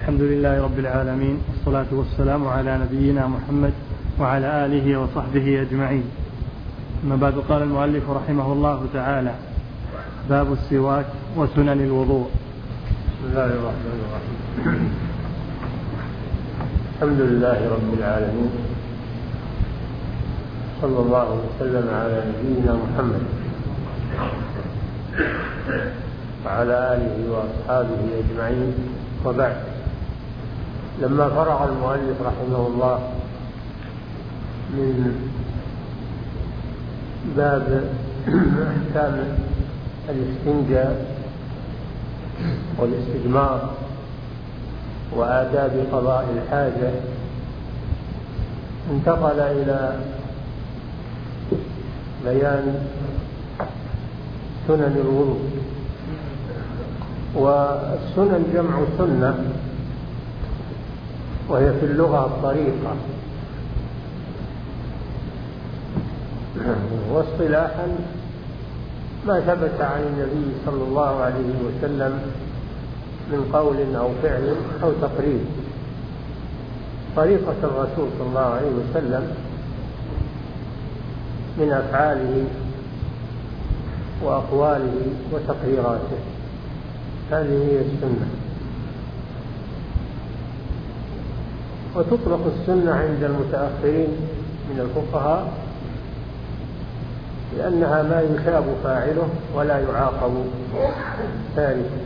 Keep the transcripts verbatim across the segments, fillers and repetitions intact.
الحمد لله رب العالمين، والصلاة والسلام على نبينا محمد وعلى آله وصحبه أجمعين. أما بعد، قال المؤلف رحمه الله تعالى: باب السواك وسنن الوضوء. بسم الله الرحمن الرحيم. الحمد لله رب العالمين، صلى الله وسلم على نبينا محمد وعلى آله وأصحابه أجمعين، وبعد. لما فرغ المؤلف رحمه الله من باب أحكام الاستنجاء والاستجمار وآداب قضاء الحاجة، انتقل إلى بيان سنن الوضوء. والسنن جمع سنة، وهي في اللغة الطريقة، واصطلاحا ما ثبت عن النبي صلى الله عليه وسلم من قول أو فعل أو تقرير. طريقة الرسول صلى الله عليه وسلم من أفعاله وأقواله وتقريراته، هذه هي السنة. وتطلق السنة عند المتأخرين من الفقهاء لأنها ما يثاب فاعله ولا يعاقب تاركه،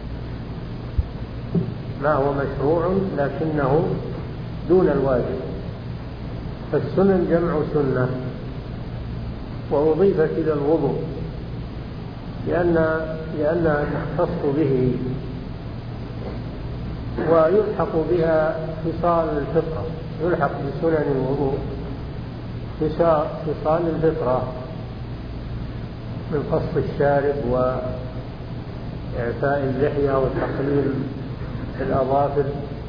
ما هو مشروع لكنه دون الواجب. فالسنن جمع سنة، وأضيفت إلى الوضوء لأن لأنها تختص به ويلحق بها خصال الفطرة، يلحق بسنن الوضوء خصال الفطرة من قص الشارب وإعفاء اللحية وتقليم الأظافر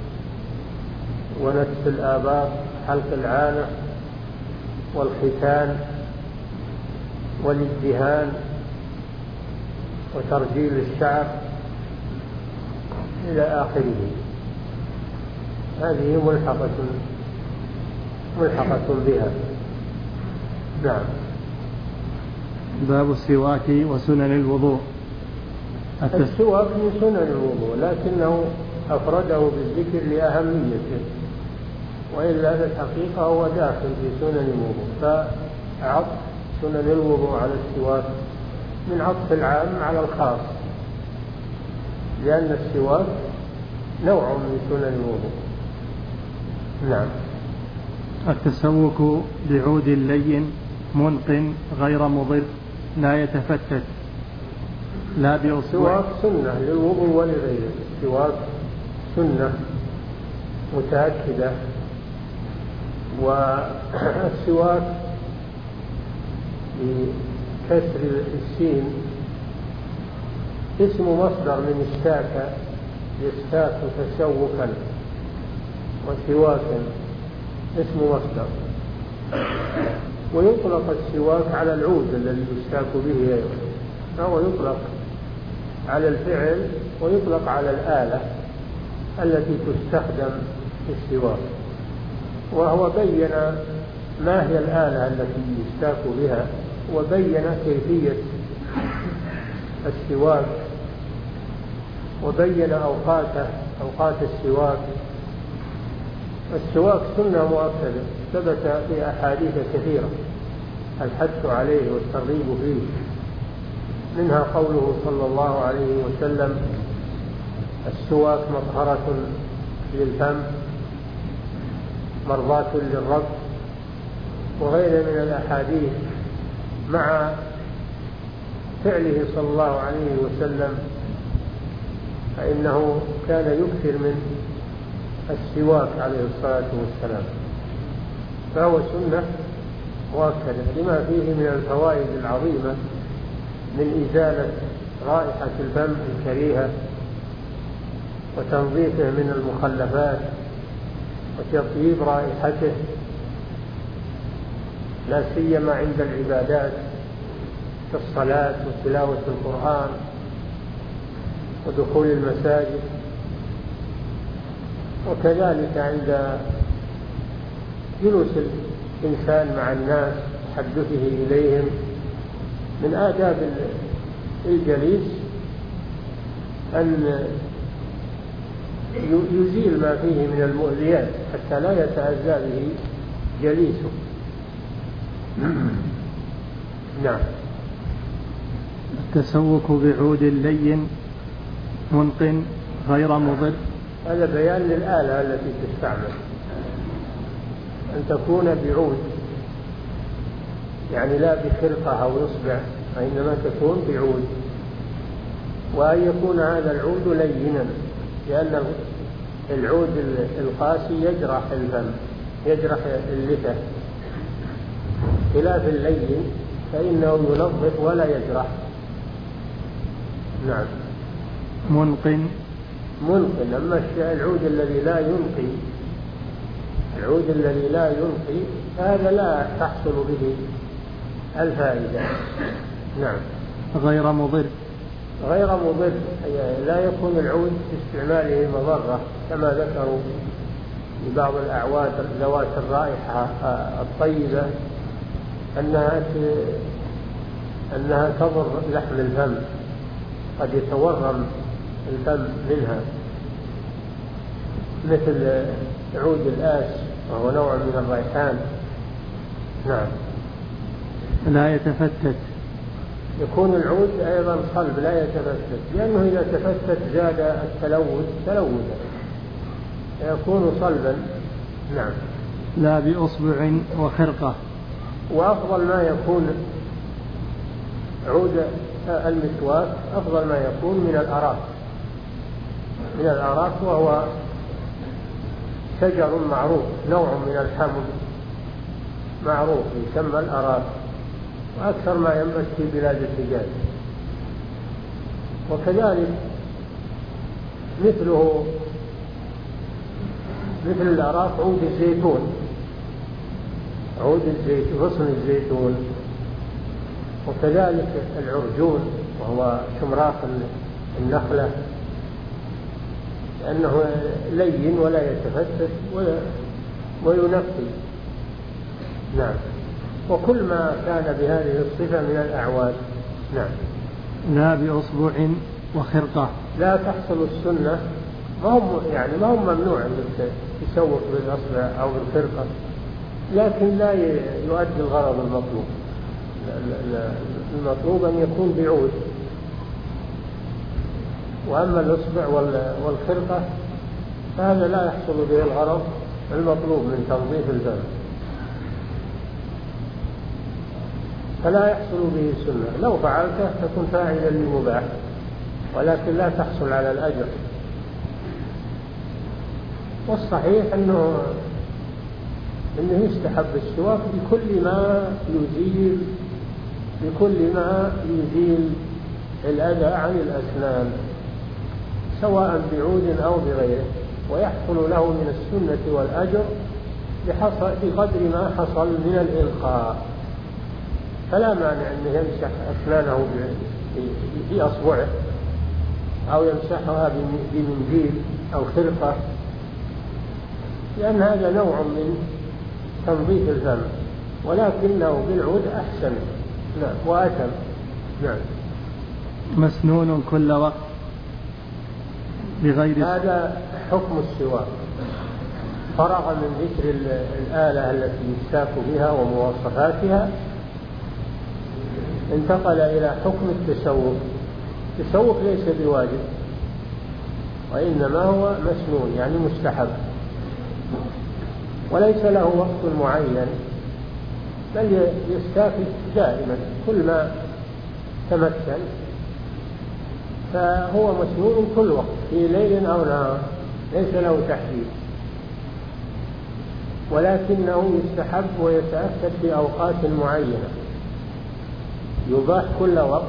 ونتف الآباط، حلق العانة والختان والادهان وترجيل الشعر إلى آخره. هذه ملحقة ملحقة بها. نعم. باب السواك وسنن الوضوء. السواك من سنن الوضوء، لكنه أفرده بالذكر لأهميته، وإلا في الحقيقة هو داخل في سنن الوضوء، فعطف سنن الوضوء على السواك من عطف العام على الخاص، لأن السواك نوع من سنن الوضوء. نعم. التسوك بعود لين منق غير مضر لا يتفتت لا بأصبع. السواك سنة للوضوء ولغيره، السواك سنة متأكدة. والسواك بكسر السين اسم مصدر من استاك، يستاك تسوكا، وسواكا اسم مصدر. ويطلق السواك على العود الذي يستاك به أيضا، فهو يطلق على الفعل ويطلق على الآلة التي تستخدم في السواك. وهو بين ما هي الآلة التي يستاك بها، وبين كيفية السواك، وبين أوقاته أوقات السواك. السواك سنة مؤكدة ثبت في أحاديث كثيرة الحث عليه والترغيب فيه، منها قوله صلى الله عليه وسلم: السواك مطهرة للفم مرضاة للرب، وغيره من الأحاديث، مع فعله صلى الله عليه وسلم فإنه كان يكثر من السواك عليه الصلاة والسلام، فهو سنة مؤكدة لما فيه من الفوائد العظيمة من إزالة رائحة الفم الكريهة وتنظيفه من المخلفات وتطيب رائحته، لا سيما عند العبادات كالصلاة وتلاوة القرآن ودخول المساجد. وكذلك عند جلوس الإنسان مع الناس تحدثه إليهم من آداب الجليس أن يزيل ما فيه من المؤذيات حتى لا يتأذى به جليسه. نعم. التسوك بعود لين منقن غير مضر. هذا بيان للآلة التي تستعمل، أن تكون بعود يعني لا بخرقة أو إصبع، وإنما تكون بعود، وأن يكون هذا العود لينا، لأن العود القاسي يجرح الفم، يجرح اللثة، خلاف اللين فإنه ينظف ولا يجرح. نعم. منقن منقن. أما العود الذي لا ينقي، العود الذي لا ينقي هذا لا تحصل به الفائدة. نعم. غير مضر. غير مضر لا يكون العود في استعماله مضرة، كما ذكروا لبعض الأعواد ذوات الرائحة الطيبة أنها أنها تضر لحم الفم، قد يتورم الفم منها، مثل عود الآس وهو نوع من الريحان. نعم. لا يتفتت. يكون العود أيضا صلب لا يتفتت، لأنه إذا تفتت زاد التلوث تلوثا، يكون صلبا. نعم. لا بأصبع وخرقة. وأفضل ما يكون عود المسواك أفضل ما يكون من الأراك، من الأراك وهو شجر معروف، نوع من الحمض معروف يسمى الأراك، وأكثر ما ينبت في بلاد الحجاز. وكذلك مثله مثل الأراك عود الزيتون، عود الزيتون غصن الزيتون، وكذلك العرجون وهو شمراق النخلة، لأنه لين ولا يتفتت وينقي. نعم. وكل ما كان بهذه الصفة من الأعواد. نعم. لا بأصبع وخرقة. لا تحصل السنة، ما هم يعني ما هم ممنوع أن يسوق بالأصبع أو بالخرقة، لكن لا يؤدي الغرض المطلوب. المطلوب أن يكون بعود، وأما الأصبع والخرقة فهذا لا يحصل به الغرض المطلوب من تنظيف الفم، فلا يحصل به سنة. لو فعلته تكون فاعلا للمباح، ولكن لا تحصل على الأجر. والصحيح أنه أنه يستحب السواك بكل ما يزيل بكل ما يزيل الأذى عن الأسنان، سواء بعود أو بغيره، ويحصل له من السنة والأجر بقدر ما حصل من الإلقاء. فلا مانع أن يمسح أسنانه بأصبعه أو يمسحها بمنديل أو خرقة، لأن هذا نوع من تنظيف الفم، ولكنه بالعود أحسن. نعم. وأتم. نعم. مسنون كل وقت بغير. هذا حكم السواك. فرغ من ذكر الآلة التي يستاك بها ومواصفاتها، انتقل إلى حكم التسوق. التسوق ليس بواجب، وإنما هو مسنون يعني مستحب، وليس له وقت معين، بل يستاك دائما كل ما تمكن، فهو مسنون كل وقت في ليل أو نهار، ليس له تحديد، ولكنه يستحب ويتأكد في أوقات معينة. يباح كل وقت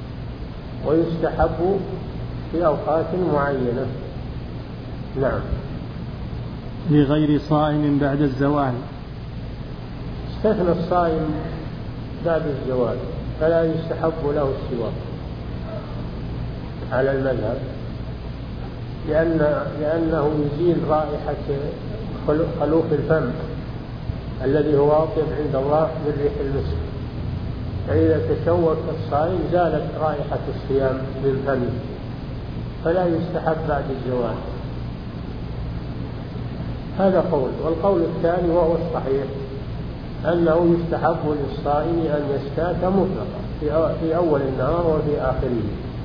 ويستحب في أوقات معينة. نعم. لغير صائم بعد الزوال. استثنى الصائم بعد الزوال، فلا يستحب له السواك على المذهب، لأن لأنه يزيل رائحة خلوف الفم الذي هو أطيب عند الله من ريح المسك. فإذا تشوك الصائم زالت رائحة الصيام من فمه، فلا يستحب بعد الزوال. هذا قول. والقول الثاني وهو الصحيح أنه يستحب للصائم أن يستاك مطلقا في أول النهار وفي آخره،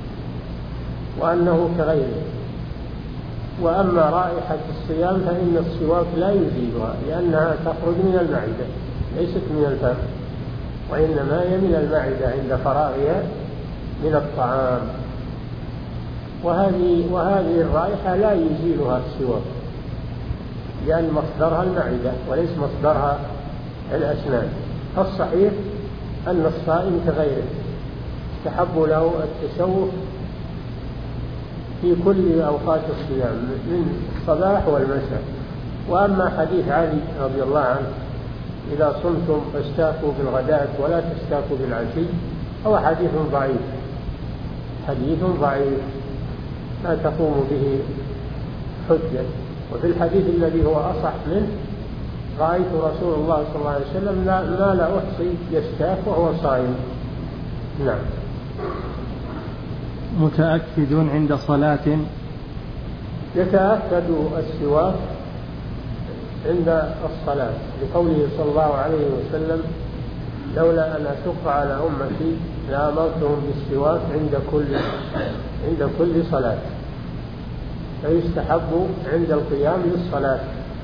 وأنه كغيره. وأما رائحة الصيام فإن السواك لا يزيلها، لأنها تخرج من المعدة ليست من الفم، وإنما هي من المعدة عند فراغها من الطعام. وهذه وهذه الرائحة لا يزيلها السواك، لأن مصدرها المعدة وليس مصدرها الأسنان. فالصحيح أن الصائم كغيره يستحب له التسوق في كل أوقات الصيام من الصباح والمساء. وأما حديث علي رضي الله عنه إذا صمتم فاستاكوا بالغداة ولا تستاكوا بالعشي هو حديث ضعيف، حديث ضعيف لا تقوم به حجة. وفي الحديث الذي هو أصح منه رأيت رسول الله صلى الله عليه وسلم ما لا أحصي يستاك وهو صائم. نعم. متأكد عند صلاة. يتأكد السواك عند الصلاة لقوله صلى الله عليه وسلم لولا أن أشق على أمتي لأمرتهم بالسواك عند كل عند كل صلاة. فيستحب عند القيام للصلاة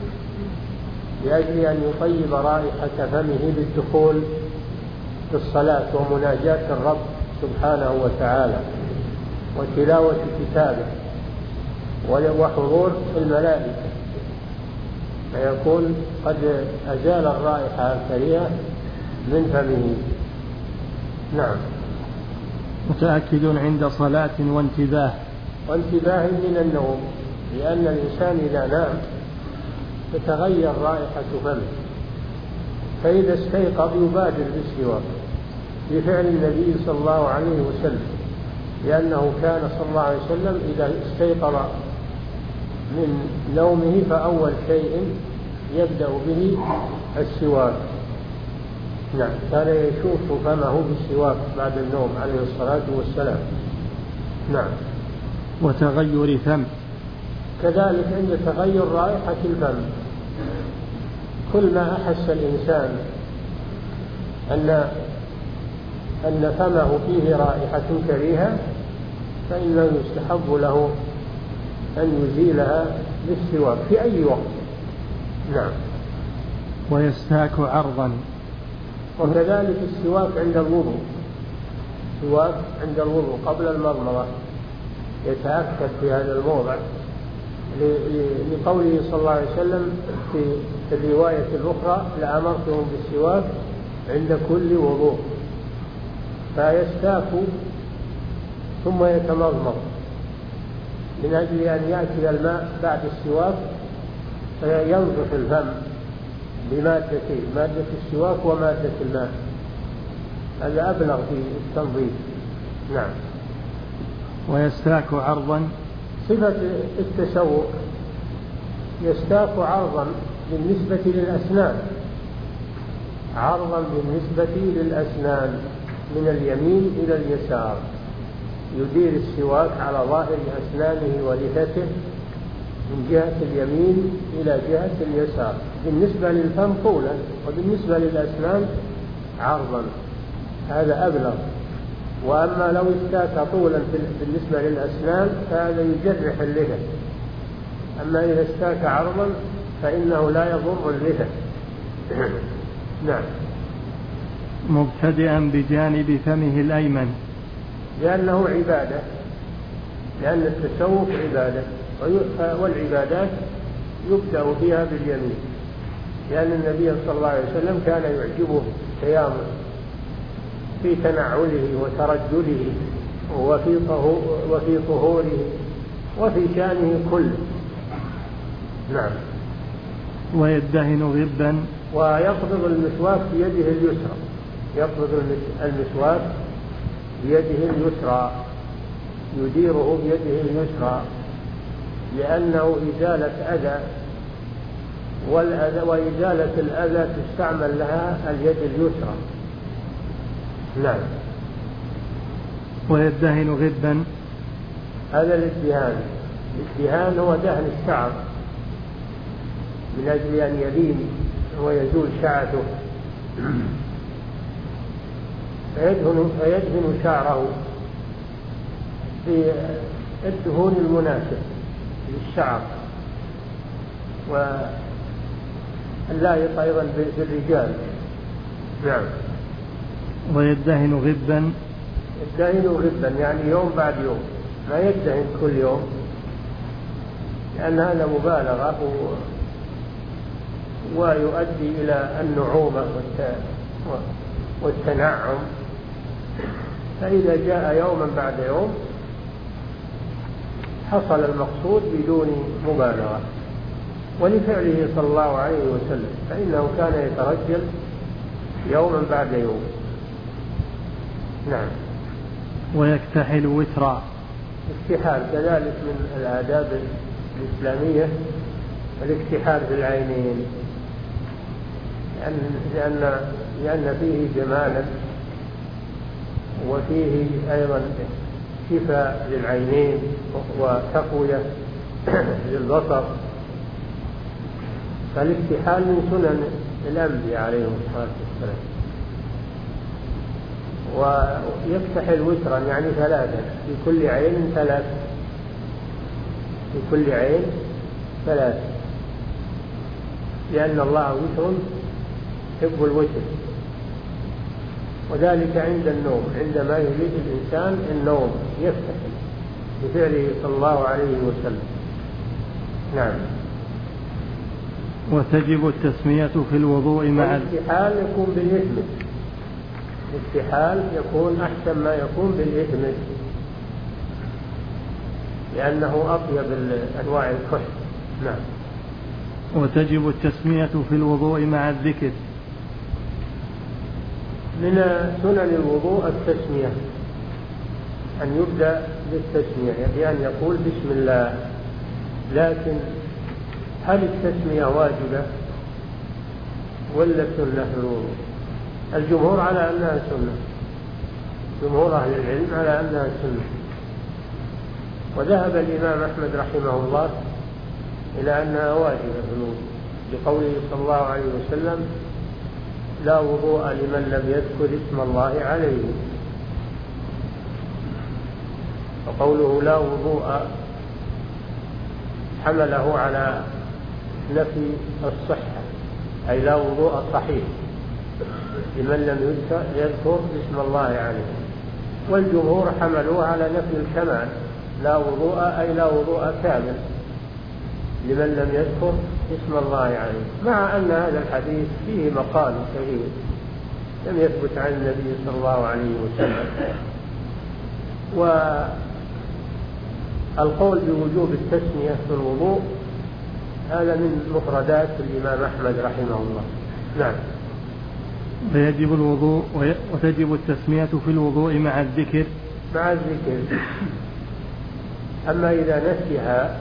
لأجل أن يطيب رائحة فمه بالدخول في الصلاة ومناجاة الرب سبحانه وتعالى وتلاوة كتابه وحضور الملائكة، فيكون قد أزال الرائحة الكريهة من فمه. نعم. متأكد عند صلاة وانتباه. وانتباه من النوم، لأن الإنسان إذا نام تتغير رائحة فمه، فإذا استيقظ يبادر بالسواك بفعل النبي صلى الله عليه وسلم، لأنه كان صلى الله عليه وسلم إذا استيقظ من نومه فأول شيء يبدأ به السواك. نعم. كان يشوف فمه بالسواك بعد النوم عليه الصلاة والسلام. نعم. وتغير فم. كذلك عند تغير رائحة الفم، كل ما أحس الإنسان أن أن فمه فيه رائحة كريهة فإنه يستحب له أن يزيلها بالسواك في أي وقت. نعم. ويستاك عرضا. وكذلك السواك عند الوضوء، السواك عند الوضوء قبل المضمضة يتأكد في هذا الموضع لقوله صلى الله عليه وسلم في الرواية الأخرى لأمرتهم بالسواك عند كل وضوء. فيستاك ثم يتمضمض من أجل أن يأتي الماء بعد السواك فينظف الفم بمادتين، مادة السواك ومادة الماء. هذا أبلغ في التنظيف. نعم. ويستاك عرضا. صفة التسوق يستاك عرضا بالنسبة للأسنان، عرضا بالنسبة للأسنان من اليمين إلى اليسار، يدير السواك على ظاهر أسنانه ولثته من جهة اليمين إلى جهة اليسار، بالنسبة للفم طولا وبالنسبة للأسنان عرضا. هذا أبلغ. وأما لو استاك طولا بالنسبة للأسنان فهذا يجرح اللثة، أما إذا استاك عرضا فإنه لا يضر اللثة. نعم. مبتدئا بجانب فمه الأيمن. لأنه عبادة، لأن التسوق عبادة، والعبادات يبدأ بها باليمين، لأن النبي صلى الله عليه وسلم كان يعجبه قيامه في تنعله وترجله وفي وفي طهوره وفي شأنه كله. نعم. ويدهن غبا. ويقبض المسواك بيده اليسرى، يقبض المسواك بيده اليسرى، يديره بيده اليسرى لأنه إزالة أذى، والأذى وإزالة الأذى تستعمل لها اليد اليسرى. نعم. ويدهن غبا. هذا الادهان. الادهان هو دهن الشعر من أجل أن يلين ويزول شعثه، فيدهن, فيدهن شعره بالدهون المناسب للشعر واللائق أيضا بالرجال. نعم. ويدهن غبا. يدهن غبا يعني يوم بعد يوم، ما يدهن كل يوم، لأن هذا مبالغة ويؤدي إلى النعومة والتنعم. فإذا جاء يوما بعد يوم حصل المقصود بدون مبالغة، ولفعله صلى الله عليه وسلم، فإنه كان يترجل يوما بعد يوم. نعم. ويكتحل وترا. الاكتحال كذلك من الآداب الإسلامية، الاكتحال في العينين، لأن, لأن, لأن فيه جمالا وفيه أيضا شفاء للعينين وتقوية للبصر. فالاكتحال من سنن الأنبياء عليهم الصلاة والسلام. ويكتحل وترا يعني ثلاثة، في كل عين ثلاث، في كل عين ثلاث، لأن الله وتر يحب الوتر، وذلك عند النوم، عندما يريد الإنسان النوم يفتحل بفعله صلى الله عليه وسلم. نعم. وتجب التسمية في الوضوء مع الاكتحال يكون بالإثم، الاكتحال يكون أحسن ما يكون بالإثم، لأنه أطيب أنواع الكحل. نعم. وتجب التسمية في الوضوء مع الذكر. من سنن الوضوء التسمية، أن يبدأ بالتسمية بأن يقول بسم الله. لكن هل التسمية واجبة ولا سنة في الوضوء؟ الجمهور على أنها سنة، جمهور أهل العلم على أنها سنة. وذهب الإمام أحمد رحمه الله إلى أنها واجبة في الوضوء، لقوله صلى الله عليه وسلم: لا وضوء لمن لم يذكر اسم الله عليه. وقوله لا وضوء حمله على نفي الصحة، أي لا وضوء صحيح لمن لم يذكر اسم الله عليه. والجمهور حملوه على نفي الكمال، لا وضوء أي لا وضوء كامل لمن لم يذكر اسم الله عليه، مع أن هذا الحديث فيه مقال كثير لم يثبت عن النبي صلى الله عليه وسلم. والقول بوجوب التسمية في الوضوء هذا من مفردات الإمام أحمد رحمه الله. نعم. ويجب الوضوء وتجب التسمية في الوضوء مع الذكر. مع الذكر. أما إذا نسيها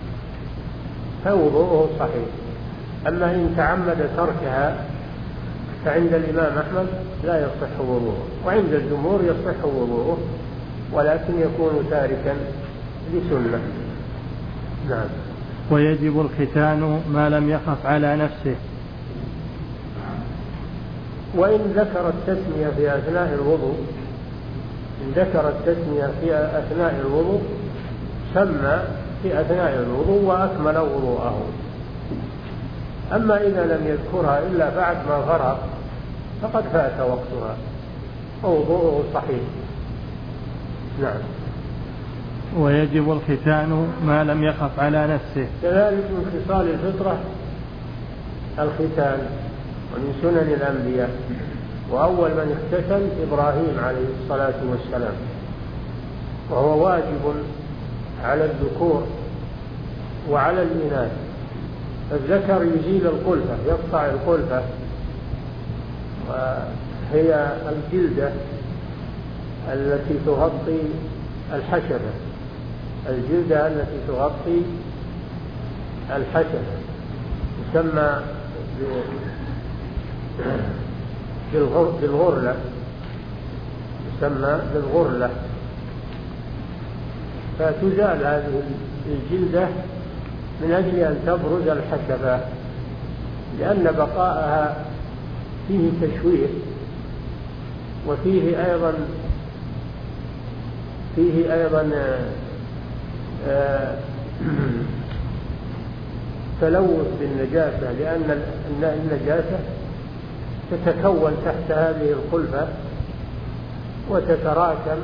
فوضوءه صحيح، أما إن تعمد تركها فعند الإمام أحمد لا يصح وضوءه، وعند الجمهور يصح وضوءه، ولكن يكون تاركا لسنة. نعم. ويجب الختان ما لم يخف على نفسه. وإن ذكر التسمية في أثناء الوضوء، إن ذكر التسمية في أثناء الوضوء سمى في أثناء الوضوء وأكمل وضوءه. أما إذا لم يذكرها إلا بعد ما فرغ فقد فات وقتها ووضوءه صحيح. نعم. ويجب الختان ما لم يخف على نفسه. كذلك من خصال الفطرة الختان، ومن سنن الأنبياء. وأول من اختتن إبراهيم عليه الصلاة والسلام، وهو واجب على الذكور وعلى الإناث. الذكر يزيل القلفة، يقطع القلفة، وهي الجلدة التي تغطي الحشفة، الجلدة التي تغطي الحشفة، يسمى بالغرلة، يسمى بالغرلة. فتزال هذه الجلدة من أجل أن تبرز الحشفة، لأن بقاءها فيه تشويه، وفيه أيضا فيه أيضا تلوث بالنجاسة، لأن النجاسة تتكون تحت هذه الخلفة وتتراكم،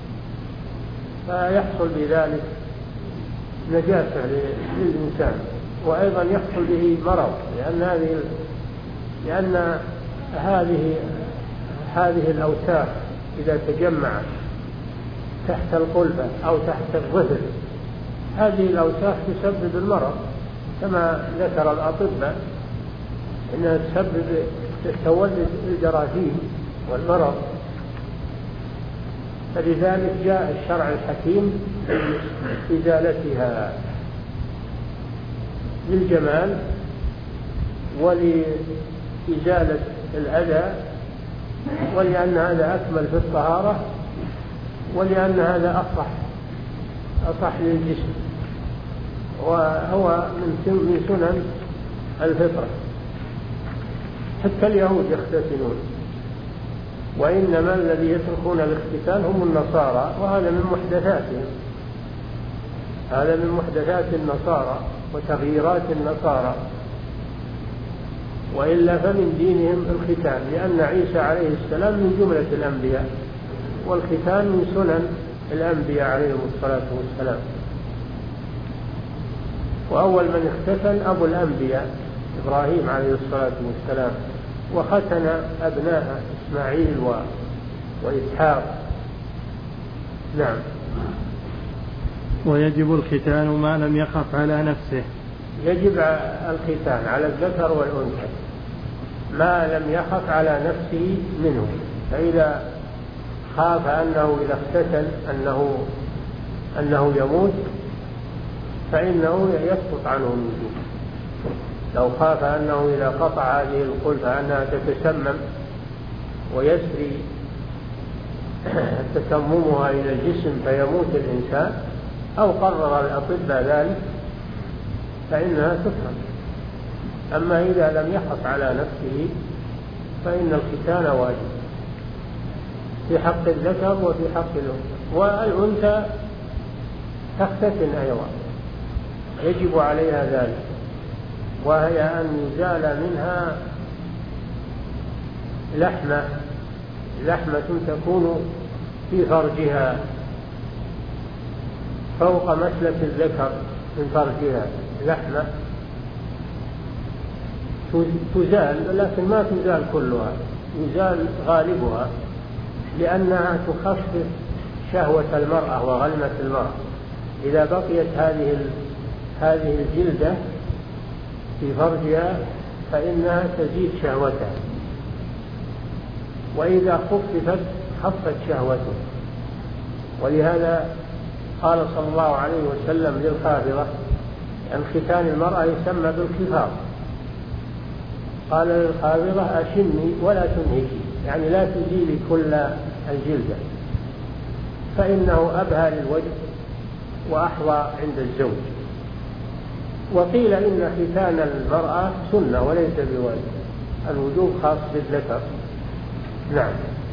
فيحصل بذلك نجاسة للإنسان، وأيضا يحصل به مرض، لأن هذه لأن هذه هذه الأوساخ إذا تجمعت تحت القلبة أو تحت الظفر، هذه الأوساخ تسبب المرض كما ذكر الأطباء، إنها تسبب تولد الجراثيم والمرض. فلذلك جاء الشرع الحكيم بإزالتها للجمال ولإزالة الأذى، ولأن هذا أكمل في الطهارة، ولأن هذا أصح أصح للجسم، وهو من سنن الفطرة. حتى اليهود يختتنون، وإنما الذي يتركون الاختتان هم النصارى، وهذا من محدثاتهم، هذا من محدثات النصارى وتغييرات النصارى، وإلا فمن دينهم الختان، لأن عيسى عليه السلام من جملة الأنبياء، والختان من سنن الأنبياء عليهم الصلاة والسلام. وأول من اختتن أبو الأنبياء إبراهيم عليه الصلاة والسلام، وختن أبناء إسماعيل و... وإسحاق. نعم. ويجب الختان ما لم يخف على نفسه. يجب الختان على الذكر والأنثى ما لم يخف على نفسه منه، فإذا خاف أنه إذا اختتن أنه أنه يموت فإنه يسقط عنه الوجوب. لو خاف أنه إذا قطع هذه الخلفة أنها تتسمم ويسري تسممها إلى الجسم فيموت الإنسان، أو قرر الأطباء ذلك، فإنها تفهم. أما إذا لم يخف على نفسه فإن الختان واجب في حق الذكر وفي حق الأنثى. والأنثى تختتن أيضا، يجب عليها ذلك، وهي أن يزال منها لحمة لحمة تكون في فرجها فوق مسلك الذكر من فرجها، لحمة تزال، لكن ما تزال كلها، يزال غالبها، لأنها تخفف شهوة المرأة وغلمة المرأة. إذا بقيت هذه هذه الجلدة في فرجها فإنها تزيد شهوتها، وإذا خففت خفت شهوته. ولهذا قال صلى الله عليه وسلم للخافضة أن ختان المرأة يسمى بالخفاض، قال للخافضة أشمي ولا تنهكي، يعني لا تزيلي كل الجلدة، فإنه أبهى للوجه وأحظى عند الزوج. وقيل إن ختان المرأة سنة وليس بواجب، الوجوب خاص بالذكر. نعم.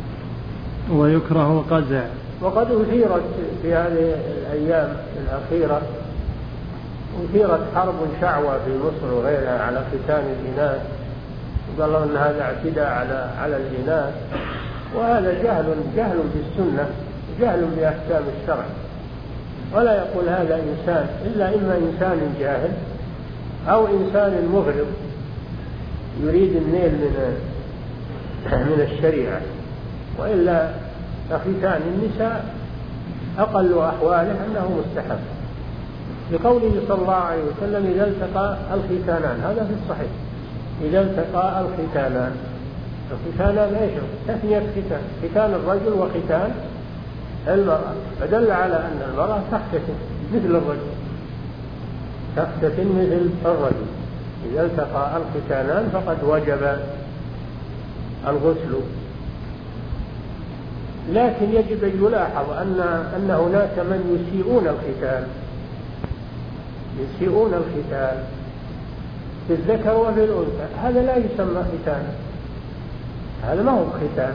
ويكره قزع. وقد أثيرت في هذه الأيام الأخيرة أثيرت حرب شعوى في مصر وغيرها على ختان الإناث، وقال الله أن هذا اعتداء على على الإناث، وهذا جهل جهل بالسنة، جهل بأحكام الشرع. ولا يقول هذا إنسان إلا إما إنسان جاهل أو إنسان مغرض يريد النيل من من الشريعة، وإلا فختان النساء أقل أحواله أنه مستحب، لقوله صلى الله عليه وسلم إذا التقى الختانان، هذا في الصحيح، إذا التقى الختانان. الختانان ايش؟ تثنية ختان، ختان الرجل وختان المرأة، فدل على أن المرأة تختتن مثل الرجل. تختتن مثل الرجل. إذا التقى الختانان فقد وجب الغسل. لكن يجب أن يلاحظ أن أن هناك من يسيئون الختان يسيئون الختان في الذكر وفي الأنثى. هذا لا يسمى ختانا، هذا ما هو ختان،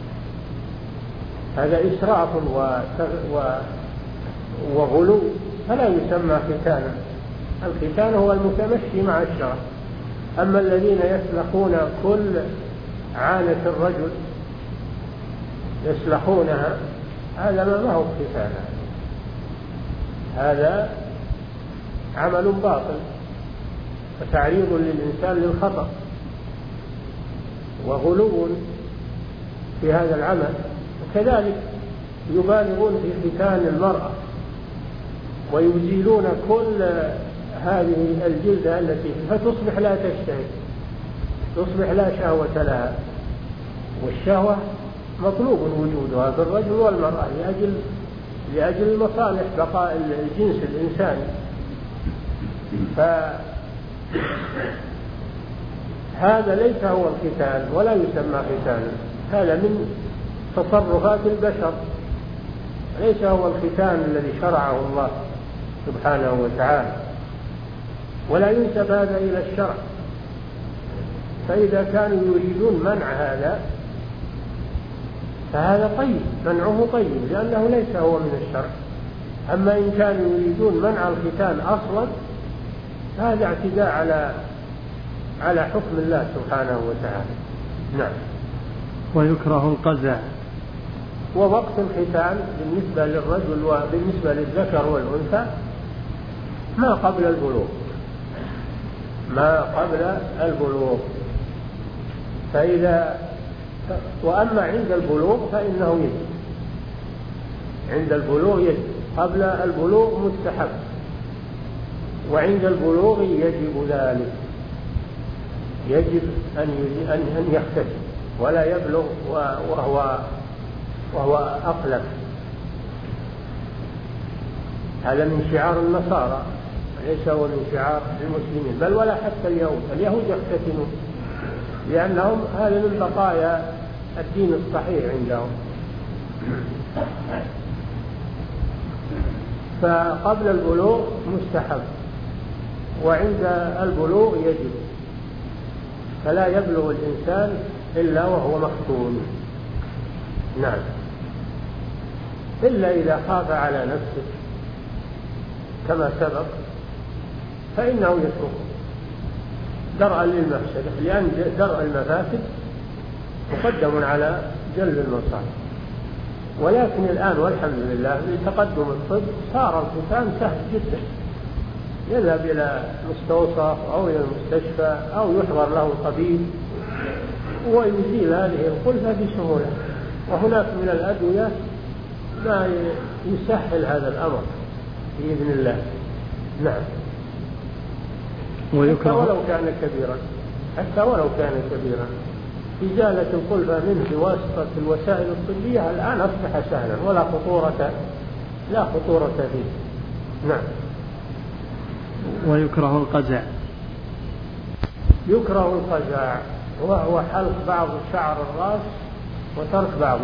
هذا إسراف وغلو، فلا يسمى ختانا. الختان هو المتمشي مع الشرع. أما الذين يسلخون كل عانة الرجل يسلخونها، هذا ما هو ختانا، هذا عمل باطل وتعريض للإنسان للخطأ وغلو في هذا العمل. وكذلك يبالغون في ختان المرأة ويزيلون كل هذه الجلدة التي فتصبح لا تشتهي، تصبح لا شهوة لها. والشهوة مطلوب وجودها في الرجل والمرأة لأجل لأجل مصالح بقاء الجنس الإنساني. فهذا ليس هو الختان ولا يسمى ختانا، هذا من تصرفات البشر، ليس هو الختان الذي شرعه الله سبحانه وتعالى، ولا ينسب هذا إلى الشرع. فإذا كانوا يريدون منع هذا فهذا طيب، منعه طيب لأنه ليس هو من الشرع. أما إن كانوا يريدون منع الختان أصلا هذا اعتداء على على حكم الله سبحانه وتعالى. نعم. ويكره القزع. ووقت الختان بالنسبة للرجل وبالنسبة للذكر والأنثى ما قبل البلوغ، ما قبل البلوغ. فإذا وأما عند البلوغ فإنه يجب، عند البلوغ يجب، قبل البلوغ مستحب، وعند البلوغ يجب ذلك، يجب أن أن يختتم ولا يبلغ وهو وهو أقلم. هذا من شعار النصارى ليس هو من شعار المسلمين، بل ولا حتى اليهود. اليهود يختتنون لأنهم هذا من بقايا الدين الصحيح عندهم. فقبل البلوغ مستحب، وعند البلوغ يجب، فلا يبلغ الإنسان إلا وهو مختون. نعم، إلا إذا خاف على نفسه كما سبق فإنه يتركه درءا للمفسدة، لأن درء المفاسد مقدم على جلب المصالح. ولكن الآن والحمد لله بتقدم الطب صار الختان سهل جدا، يذهب إلى مستوصف أو إلى المستشفى أو يحضر له طبيب ويزيل هذه الخلفة بسهولة. وهناك من الأدوية ما يسهل هذا الأمر بإذن الله. نعم. حتى ولو كان كبيرا، حتى ولو كان كبيرا إزالة الخلفة منه بواسطة الوسائل الطبية الآن أصبح سهلا ولا خطورة لا خطورة فيه. نعم. ويكره القزع. يكره القزع وهو حلق بعض شعر الرأس وترك بعضه،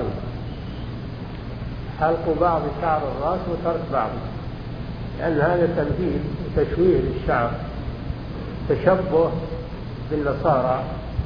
حلق بعض شعر الرأس وترك بعضه، لأن هذا تمثيل وتشويه للشعر، تشبه بالنصارى.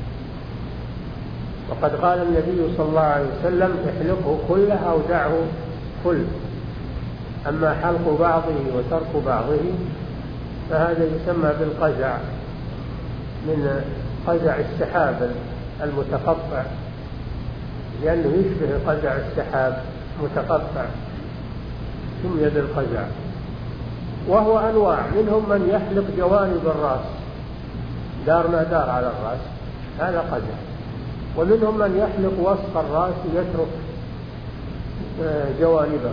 وقد قال النبي صلى الله عليه وسلم احلقه كله أو دعه كل. أما حلق بعضه وترك بعضه فهذا يسمى بالقزع، من قزع السحاب المتقطع، لأنه يشبه قزع السحاب متقطع، سمي بالقزع. وهو أنواع، منهم من يحلق جوانب الرأس، دار ما دار على الرأس، هذا قزع. ومنهم من يحلق وسط الرأس يترك جوانبه.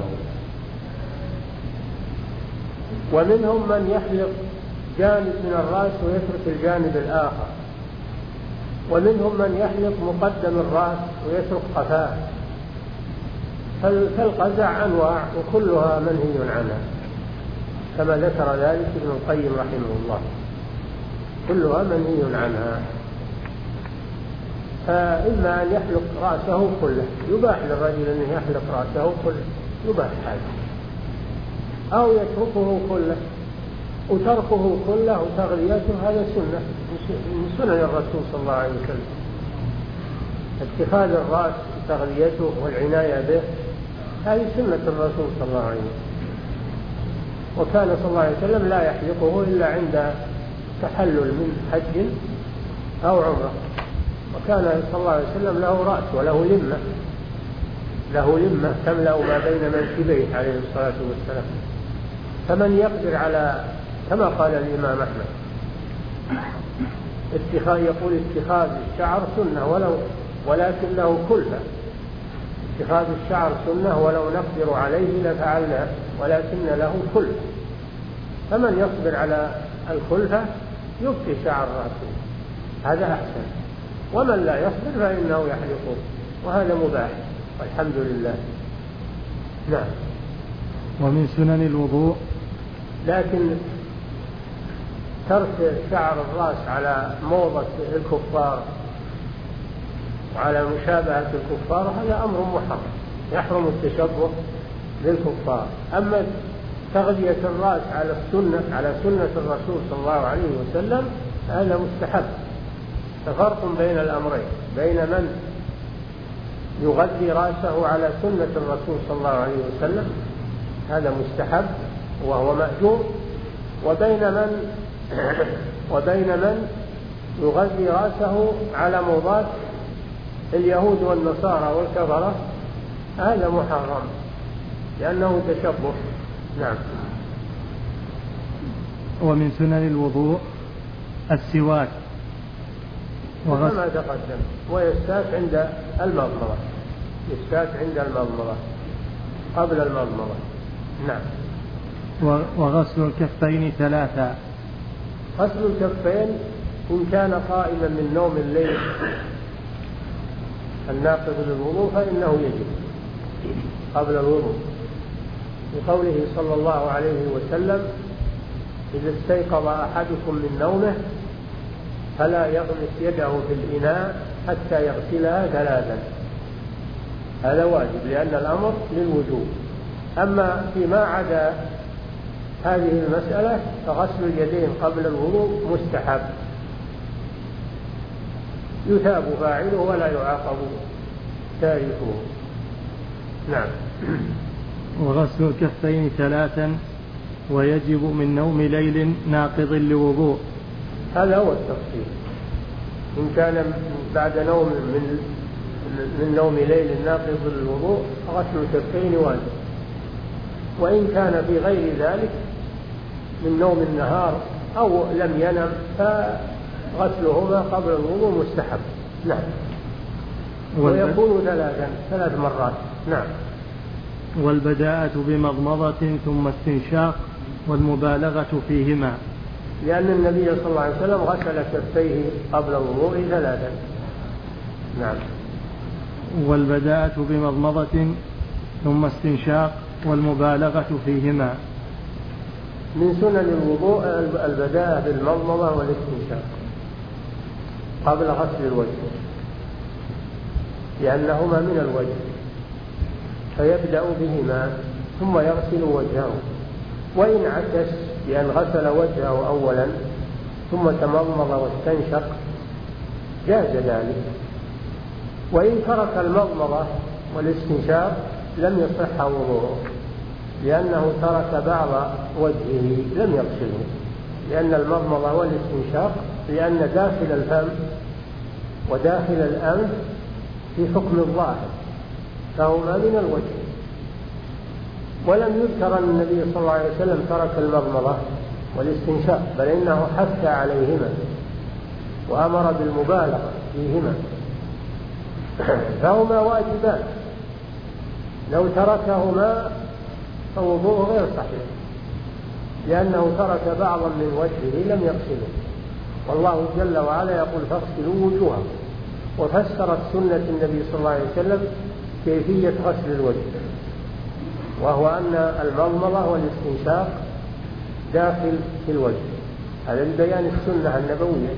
ومنهم من يحلق جانب من الرأس ويترك الجانب الآخر. ومنهم من يحلق مقدم الرأس ويترك قفاه. فالقزع أنواع وكلها منهي عنها. كما ذكر ذلك ابن القيم رحمه الله، كلها منهي عنها. فإما أن يحلق رأسه كله، يباح للرجل أن يحلق رأسه كله، يباح هذا، أو يتركه كله، وتركه كله وتغليته هذا سنة من سنن الرسول صلى الله عليه وسلم. اتخاذ الرأس وتغليته والعناية به هذه سنة الرسول صلى الله عليه وسلم، وكان صلى الله عليه وسلم لا يحلقه إلا عند تحلل من حج أو عمرة، وكان صلى الله عليه وسلم له رأس وله لمة، له لمة تملأ ما بين منكبيه عليه الصلاة والسلام. فمن يقدر على كما قال الإمام أحمد اتخاذ يقول اتخاذ الشعر سنة ولو ولكن له كلفة، اتخاذ الشعر سنة ولو نقدر عليه لفعلنا ولكن له كلفة، فمن يصبر على الكلفة يبقي شعر رأسه هذا أحسن، ومن لا يصبر فإنه يحلقه، وهذا مباح والحمد لله. نعم. ومن سنن الوضوء، لكن ترك شعر الرأس على موضة الكفار وعلى مشابهة الكفار هذا أمر محرم، يحرم التشبه للكفار. أما تغذية الرأس على السنة على سنة الرسول صلى الله عليه وسلم هذا مستحب. ففرق بين الأمرين، بين من يغذي رأسه على سنة الرسول صلى الله عليه وسلم هذا مستحب وهو مأجور، وبين من وبين من يغذي رأسه على موضات اليهود والنصارى والكفرة هذا محرم لأنه تشبه. نعم. ومن سنن الوضوء السواك كما تقدم، ويستاك عند المضمضة، يستاك عند المضمضة قبل المضمضة. نعم. وغسل الكفين ثلاثا، غسل الكفين إن كان قائما من نوم الليل الناقض للوضوء فإنه يجب قبل الوضوء، لقوله صلى الله عليه وسلم إذا استيقظ أحدكم من نومه فلا يغمس يده في الإناء حتى يغسلها ثلاثا، هذا واجب لأن الأمر للوجوب. أما فيما عدا هذه المسألة فغسل اليدين قبل الوضوء مستحب، يثاب فاعله ولا يعاقب تاركه. نعم. وغسل الكفين ثلاثا ويجب من نوم ليل ناقض لوضوء، هذا هو التفصيل. إن كان بعد نوم من من نوم ليل ناقض للوضوء غسل الكفين واجب، وإن كان في غير ذلك من نوم النهار أو لم ينم فغسلهما قبل الوضوء مستحب. نعم. ويكون ثلاثا ثلاث مرات. نعم. والبداءة بمضمضة ثم استنشاق والمبالغة فيهما، لأن النبي صلى الله عليه وسلم غسل كفيه قبل الوضوء ثلاثا. نعم. والبداءة بمضمضة ثم استنشاق والمبالغة فيهما. من سنن الوضوء البداءة بالمضمضة والاستنشاق قبل غسل الوجه، لأنهما من الوجه، فيبدأ بهما ثم يغسل وجهه، وإن عكس بأن غسل وجهه أولا ثم تمضمض واستنشق جاز ذلك، وإن ترك المضمضة والاستنشاق لم يصح وضوءه لأنه ترك بعض وجهه لم يغسله، لأن المضمضة والاستنشاق لأن داخل الفم وداخل الأنف في حكم الظاهر فهما من الوجه. ولم يذكر أن النبي صلى الله عليه وسلم ترك المضمضة والاستنشاق، بل إنه حث عليهما وأمر بالمبالغة فيهما، فهما واجبان، لو تركهما فوضوءه غير صحيح لأنه ترك بعضا من وجهه لم يغسله. والله جل وعلا يقول فاغسلوا وجوهكم، وفسرت سنة النبي صلى الله عليه وسلم كيفية غسل الوجه، وهو أن المضمضة والاستنشاق داخل في الوجه، هذا لبيان السنة النبوية.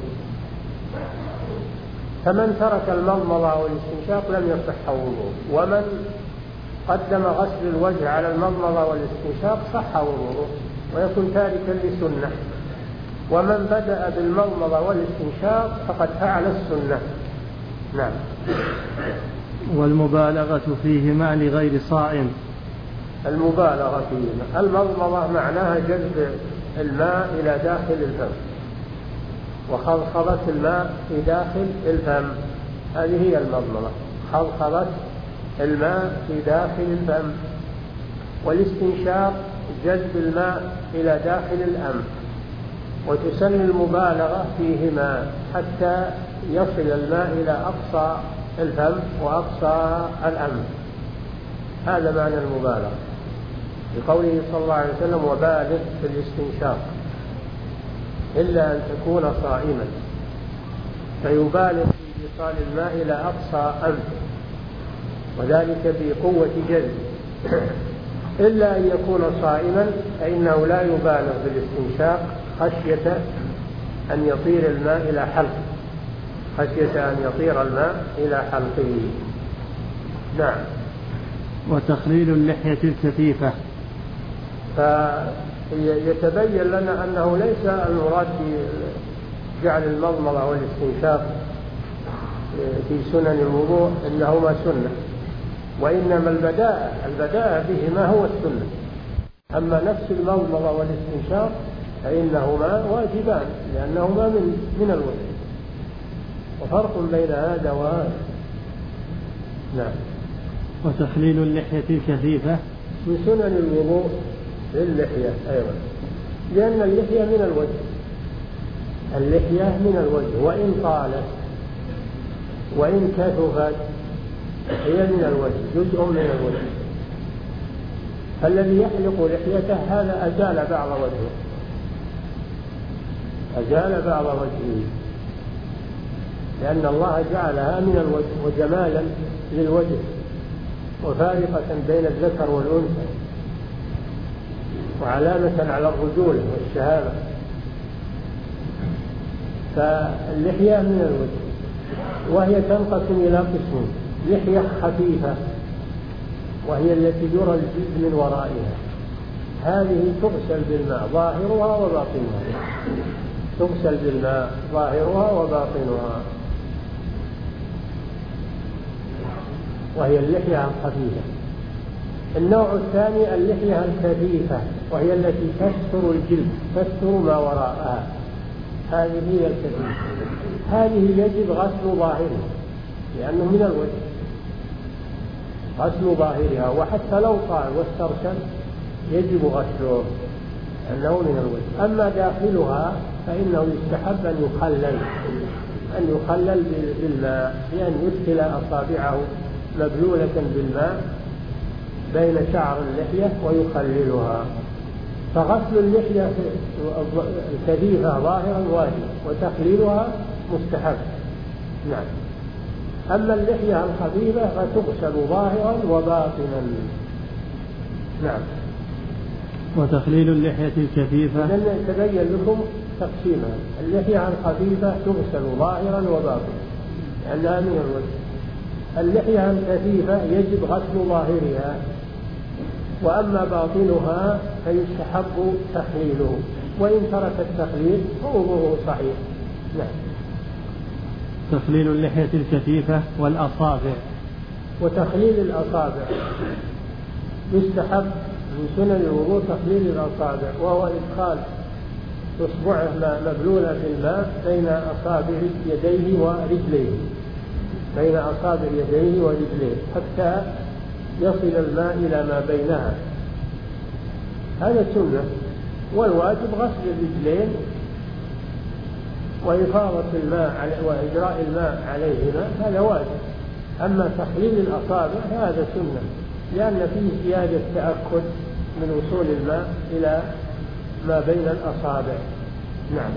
فمن ترك المضمضة والاستنشاق لم يصح وضوءه، ومن قدم غسل الوجه على المضمضة والاستنشاق صح وضوءه ويكون تاركا لسنة، ومن بدأ بالمضمضة والاستنشاق فقد فعل السنة. نعم. والمبالغة فيهما لغير صائم. المبالغة فيهما، المضمضة معناها جذب الماء إلى داخل الفم وخلخلة الماء في داخل الفم، هذه هي المضمضة، خلخلة الماء في داخل الفم. والاستنشاق جذب الماء إلى داخل الأنف، وتسن المبالغة فيهما حتى يصل الماء إلى أقصى الفم وأقصى الأنف، هذا معنى المبالغة، بقوله صلى الله عليه وسلم وبالغ في الاستنشاق إلا أن تكون صائما، فيبالغ في إيصال الماء إلى أقصى أنفه، وذلك بقوة جذب. إلا أن يكون صائما فإنه لا يبالغ في الاستنشاق خشية أن يطير الماء إلى حلقه، خشية أن يطير الماء إلى حلقه. نعم. وتخليل اللحية الكثيفة. فيتبين لنا أنه ليس المراد بجعل المضمضة والاستنشاق في سنن الوضوء إنهما سنة، وإنما البداءة البداءة بهما هو السنة، أما نفس المضمضة والاستنشاق فإنهما واجبان لأنهما من من الوجه، وفرق بين هذا وهذا. نعم. وتخليل اللحية الكثيفة من سنن الوضوء للحية أيضا، لأن اللحية من الوجه، اللحية من الوجه، وإن طالت وإن كثفت هي من الوجه، جزء من الوجه. الذي يحلق لحيته هذا أزال بعض وجهه، أزال بعض وجهه، لأن الله جعلها من الوجه وجمالا للوجه وفارقة بين الذكر والأنثى وعلامة على الرجولة والشهامة. فاللحية من الوجه، وهي تنقسم إلى قسمين: لحية خفيفة وهي التي يرى الجلد من ورائها، هذه تغسل بالماء ظاهرها وباطنها، تغسل بالماء ظاهرها وباطنها، وهي اللحية الخفيفة. النوع الثاني اللحية الكثيفة، وهي التي تستر الجلد، تستر ما وراءها، هذه هي الكثيفة. هذه يجب غسل ظاهرها لأنه من الوجه، غسل ظاهرها، وحتى لو طال واسترسل يجب غسله لأنه من الوجه. أما داخلها فإنه يستحب أن يخلل أن يخلل بالماء، بأن يدخل أصابعه مبلولة بالماء بين شعر اللحية ويخللها. فغسل اللحية الكثيفة ظاهرا واجب، وتخليلها مستحب. نعم. أما اللحية الخفيفة فتغسل ظاهرا وباطنا. نعم. وتخليل اللحية الكثيفة، لأن تبين لكم تقسيمها: اللحية الخفيفة تغسل ظاهرا وباطنا لأنها من الوجه، اللحية الكثيفة يجب غسل ظاهرها، وأما باطنها فيستحب تخليله، وإن ترك التخليل فوضوءه صحيح. نعم. تخليل اللحية الكثيفة والأصابع. وتخليل الأصابع يستحب من سنن الوضوء تخليل الأصابع، وهو إدخال إصبعه مبلولة بالماء بين أصابع يديه ورجليه، بين أصابع يديه ورجليه حتى يصل الماء إلى ما بينها، هذا سنة. والواجب غسل الرجلين وإفاضة الماء وإجراء الماء عليهما، هذا واجب. أما تخليل الأصابع هذا سنة، لأن فيه زيادة تأكد من وصول الماء إلى ما بين الأصابع. نعم.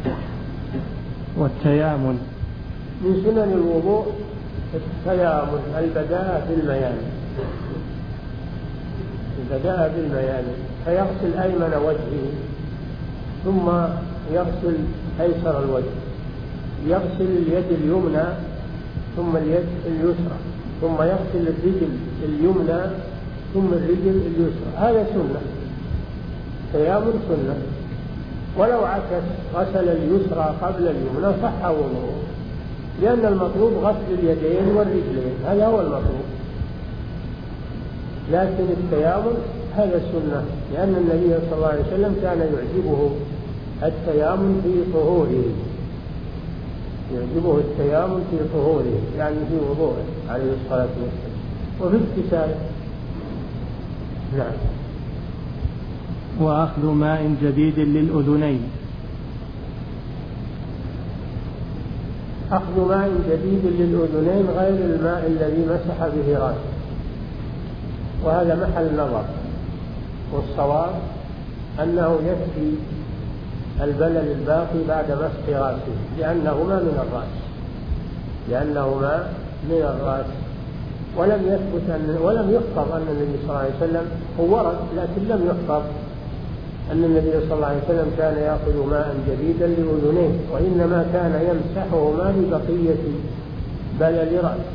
والتيامن. من سنن الوضوء التيامن، البداءة بالميامن، البداءة بالميامن، فيغسل أيمن وجهه ثم يغسل أيسر الوجه، يغسل اليد اليمنى ثم اليد اليسرى، ثم يغسل الرجل اليمنى ثم الرجل اليسرى. هذا سنة، تيام سنة. ولو عكس غسل اليسرى قبل اليمنى صح وضوءه، لأن المطلوب غسل اليدين والرجلين، هذا هو المطلوب. لكن التيامن هذا سنة، لأن النبي صلى الله عليه وسلم كان يعجبه التيامن في طهوره، يعجبه التيامن في طهوره يعني في وضوءه عليه الصلاة والسلام وفي اغتساله. نعم. وأخذ ماء جديد للأذنين. أخذ ماء جديد للأذنين غير الماء الذي مسح به رأسه، وهذا محل نظر، والصواب أنه يكفي البلل الباقي بعد مسح رأسه، لأنهما من الرأس لأنهما من الرأس ولم يثبت أن ولم يخبر أن النبي صلى الله عليه وسلم، هو ورد لكن لم يخبر أن النبي صلى الله عليه وسلم كان يأخذ ماء جديدا لأذنيه، وإنما كان يمسحهما ببقية بلل رأسه.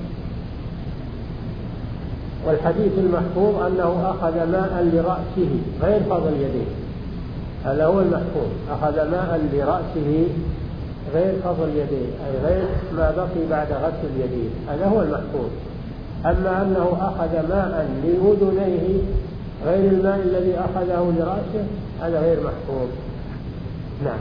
والحديث المحفوظ أنه أخذ ماء لرأسه غير فضل يديه، هذا هو المحفوظ، أخذ ماء لرأسه غير فضل يديه، أي غير ما بقي بعد غسل يديه، هذا هو المحفوظ. أما أنه أخذ ماء لأذنيه غير الماء الذي أخذه لرأسه هذا غير محفوظ. نعم.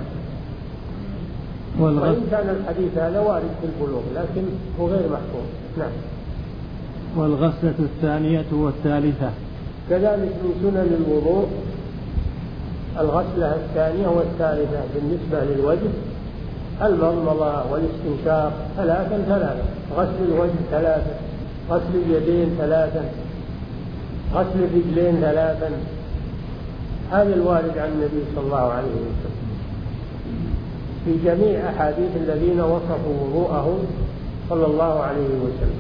وإن كان الحديث هذا وارد في البلوغ لكن هو غير محفوظ. نعم. والغسلة الثانية والثالثة كذلك من سنن الوضوء الغسلة الثانية والثالثة بالنسبة للوجه، المضمضة والاستنشاق ثلاثا ثلاثا، غسل الوجه ثلاثا، غسل اليدين ثلاثا، غسل الرجلين ثلاثا، هذا الوارد عن النبي صلى الله عليه وسلم في جميع أحاديث الذين وصفوا وضوءه صلى الله عليه وسلم.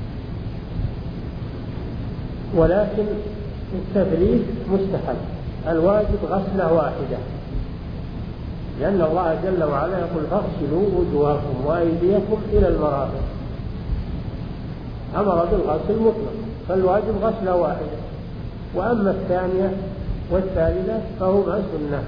ولكن التثليث مستحب، الواجب غسلة واحدة، لأن الله جل وعلا يقول فاغسلوا وجوهكم وأيديكم إلى المرافق، أمر بالغسل مطلق، فالواجب غسلة واحدة. وأما الثانية والثالثة فهما سنة.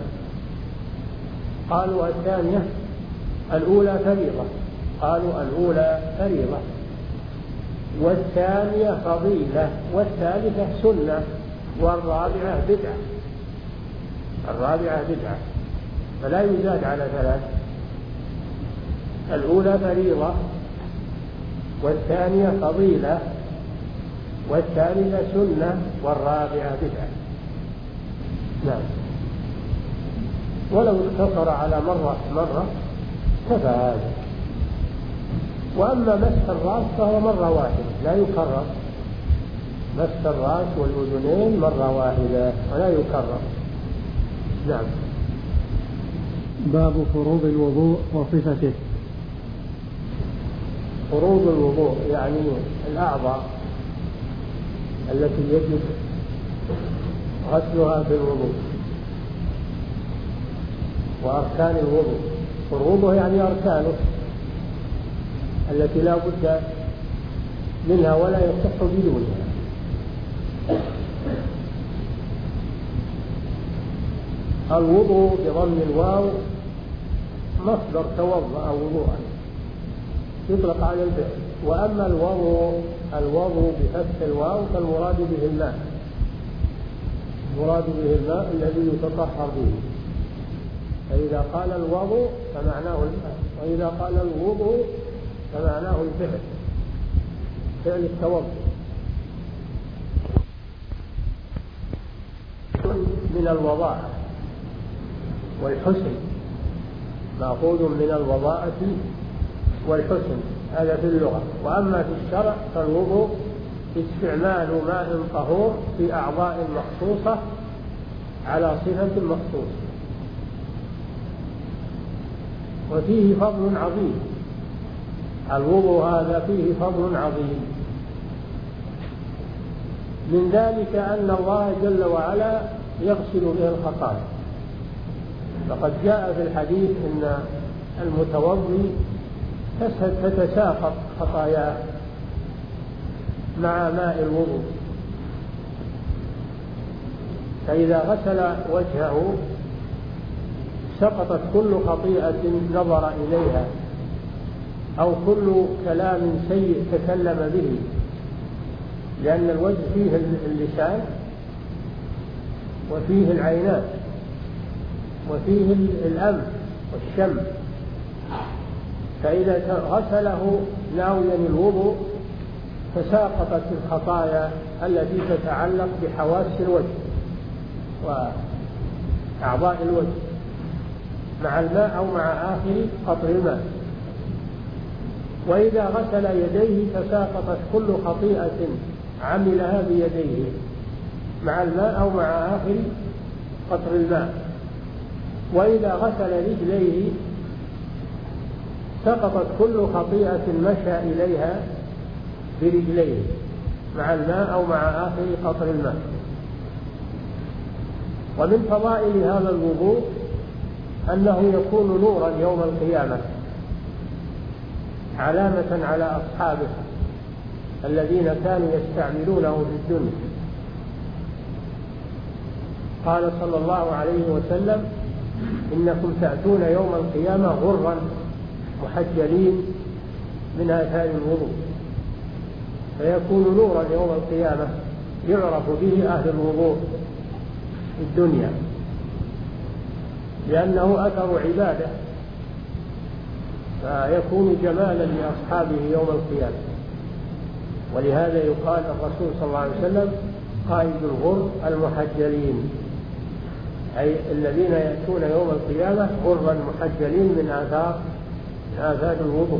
قالوا الثانية الأولى فريضة، قالوا الأولى فريضة، والثانية فضيلة، والثالثة سنة، والرابعة بدعة، الرابعة بدعة، فلا يزاد على ثلاث. الأولى فريضة، والثانية فضيلة، والثالثة سنة، والرابعة بدعة. نعم. ولو اقتصر على مرة مرة كفى هذا. وأما مسح الرأس فهو مرة واحدة لا يكرر، مسح الرأس والأذنين مرة واحدة ولا يكرر. نعم. باب فروض الوضوء وصفته. فروض الوضوء يعني الأعضاء التي يجب غسلها في الوضوء، وأركان الوضوء. فروضه يعني أركانه التي لا بد منها ولا يصح بدونها. الوضوء بضم الواو مصدر توضأ وضوءا يطلق على الفعل، وأما الوضوء الوضوء بفتح الواو فالمراد به الماء، المراد به الماء الذي يتطهر به، فإذا قال الوضوء فمعناه الماء، وإذا قال الوضوء فمعناه الفعل، فعل التوضؤ. من الوضاعة والحسن، مأخوذ من الوضاعة والحسن، هذا في اللغة. وأما في الشرع فالوضوء استعمال ماء طهور في أعضاء مخصوصة على صفة مخصوصة، وفيه فضل عظيم. الوضوء هذا فيه فضل عظيم، من ذلك أن الله جل وعلا يغسل به الخطايا، فقد جاء في الحديث إن المتوضي تتساقط خطاياه مع ماء الوضوء، فإذا غسل وجهه سقطت كل خطيئة نظر إليها أو كل كلام سيء تكلم به، لأن الوجه فيه اللسان وفيه العينان وفيه الأنف والشم، فإذا غسله ناويا الوضوء تساقطت الخطايا التي تتعلق بحواس الوجه وأعضاء الوجه مع الماء أو مع آخر قطر الماء. وإذا غسل يديه تساقطت كل خطيئة عملها بيديه مع الماء أو مع آخر قطر الماء. وإذا غسل رجليه سقطت كل خطيئة مشى إليها برجليه مع الماء أو مع آخر قطر الماء. ومن فضائل هذا الوضوء أنه يكون نورا يوم القيامة، علامة على أصحابه الذين كانوا يستعملونه في الدنيا. قال صلى الله عليه وسلم: إنكم تأتون يوم القيامة غرا محجلين من آثار الوضوء، فيكون نورا يوم القيامة يعرف به أهل الوضوء في الدنيا، لأنه أثر عبادة، فيكون جمالا لأصحابه يوم القيامة. ولهذا يقال الرسول صلى الله عليه وسلم قائد الغر المحجلين، أي الذين يأتون يوم القيامة غرا محجلين من آثار من آثار الوضوء،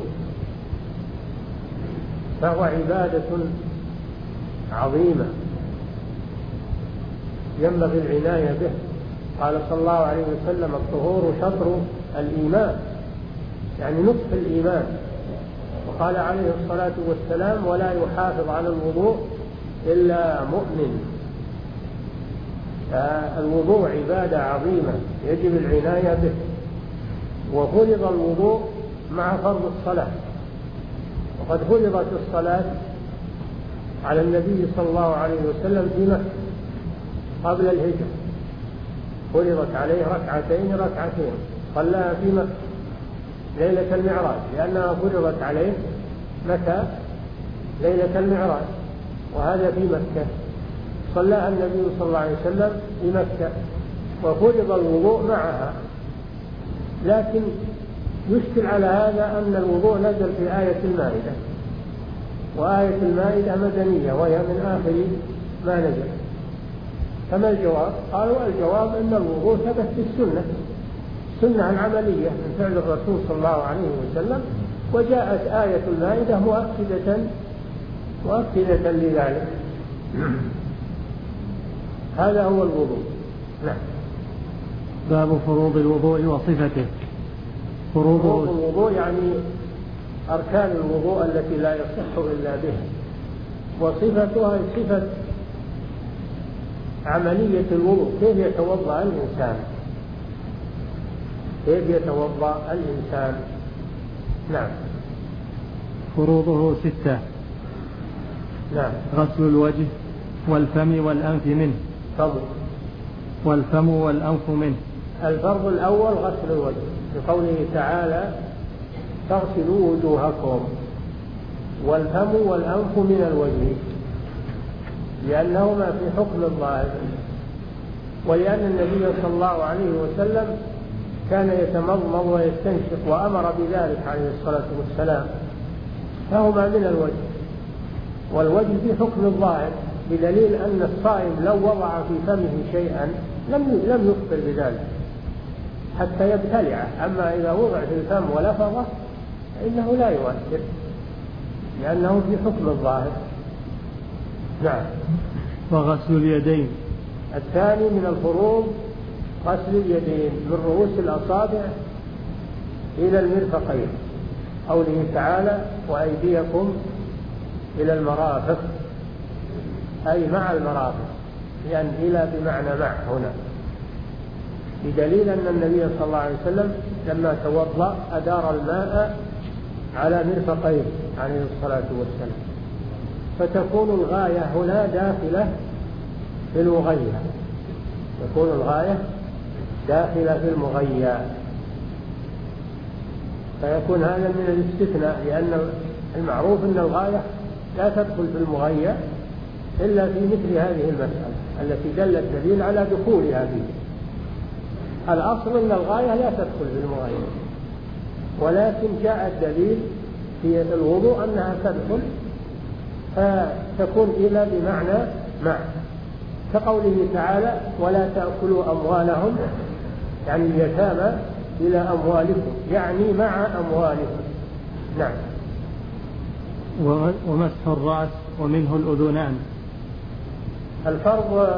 فهو عبادة عظيمة ينبغي العناية به. قال صلى الله عليه وسلم: الطهور شطر الإيمان، يعني نصف الإيمان. وقال عليه الصلاة والسلام: ولا يحافظ على الوضوء إلا مؤمن. فالوضوء عبادة عظيمة يجب العناية به، وفرض الوضوء مع فرض الصلاة، وقد فرضت الصلاة على النبي صلى الله عليه وسلم في مكة قبل الهجرة، فرضت عليه ركعتين ركعتين صلاها في مكة ليلة المعراج، لأنها فرضت عليه متى؟ ليلة المعراج، وهذا في مكة، صلاها النبي صلى الله عليه وسلم في مكة وفرض الوضوء معها. لكن يشكل على هذا أن الوضوء نزل في آية المائدة، وآية المائدة مدنية وهي من آخر ما نزل. فما الجواب؟ قالوا الجواب أن الوضوء ثبت في السنة، السنة العملية من فعل الرسول صلى الله عليه وسلم، وجاءت آية المائدة مؤكدة مؤكدة لذلك. هذا هو الوضوء. نعم. باب فروض الوضوء وصفته. فروض الوضوء يعني أركان الوضوء التي لا يصح إلا بها، وصفتها صفة عملية الوضوء، كيف يتوضأ الإنسان كيف يتوضأ الإنسان. نعم. فروضه ستة. نعم. غسل الوجه والفم والأنف منه. فضل. والفم والأنف منه. الفرض الأول غسل الوجه، بقوله تعالى: تغسلوا وجوهكم، والفم والأنف من الوجه، لأنهما في حكم الظاهر، ولأن النبي صلى الله عليه وسلم كان يتمضمض ويستنشق وأمر بذلك عليه الصلاة والسلام، فهما من الوجه، والوجه في حكم الظاهر، بدليل أن الصائم لو وضع في فمه شيئا لم لم يفطر بذلك حتى يبتلعه، أما إذا وضع في الفم ولفظه فإنه لا يؤثر، لأنه في حكم الظاهر. نعم. وغسل اليدين. الثاني من الفروض غسل اليدين من رؤوس الأصابع إلى المرفقين، قوله تعالى: وأيديكم إلى المرافق، أي مع المرافق، لأن إلى بمعنى مع هنا. بدليل أن النبي صلى الله عليه وسلم لما توضأ أدار الماء على مرفقيه عليه الصلاة والسلام، فتكون الغاية هنا داخلة في المغية، تكون الغاية داخلة في المغية، فيكون هذا من الاستثناء، لأن المعروف أن الغاية لا تدخل في المغية إلا في مثل هذه المسألة التي دل الدليل على دخولها فيه. الأصل أن الغاية لا تدخل في المغية، ولكن جاء الدليل في الوضوء أنها تدخل، فتكون إلى بمعنى مع، كقوله تعالى ولا تأكلوا أموالهم يعني اليتامى إلى أموالكم، يعني مع أموالكم. نعم. ومسح الرأس ومنه الأذنان. الفرض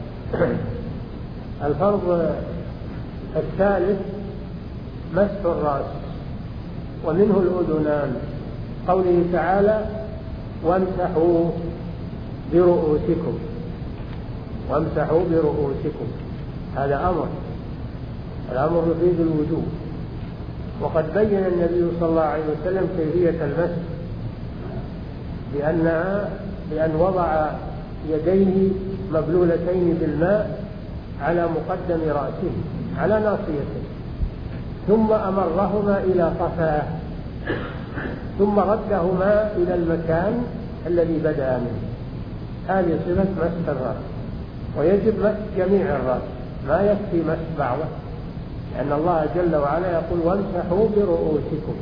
الفرض الثالث مسح الرأس ومنه الأذنان، قوله تعالى وامسحوا برؤوسكم، وامسحوا برؤوسكم، هذا أمر، الأمر يفيد الوجوب. وقد بين النبي صلى الله عليه وسلم كيفية المسح بأنها بأن وضع يديه مبلولتين بالماء على مقدم رأسه على ناصيته، ثم أمرهما إلى قفاه، ثم ردهما إلى المكان الذي بدأ منه. هذه صفة مسح الرأس، ويجب مسح جميع الرأس، ما يكفي مسح بعضه، لأن الله جل وعلا يقول وامسحوا برؤوسكم،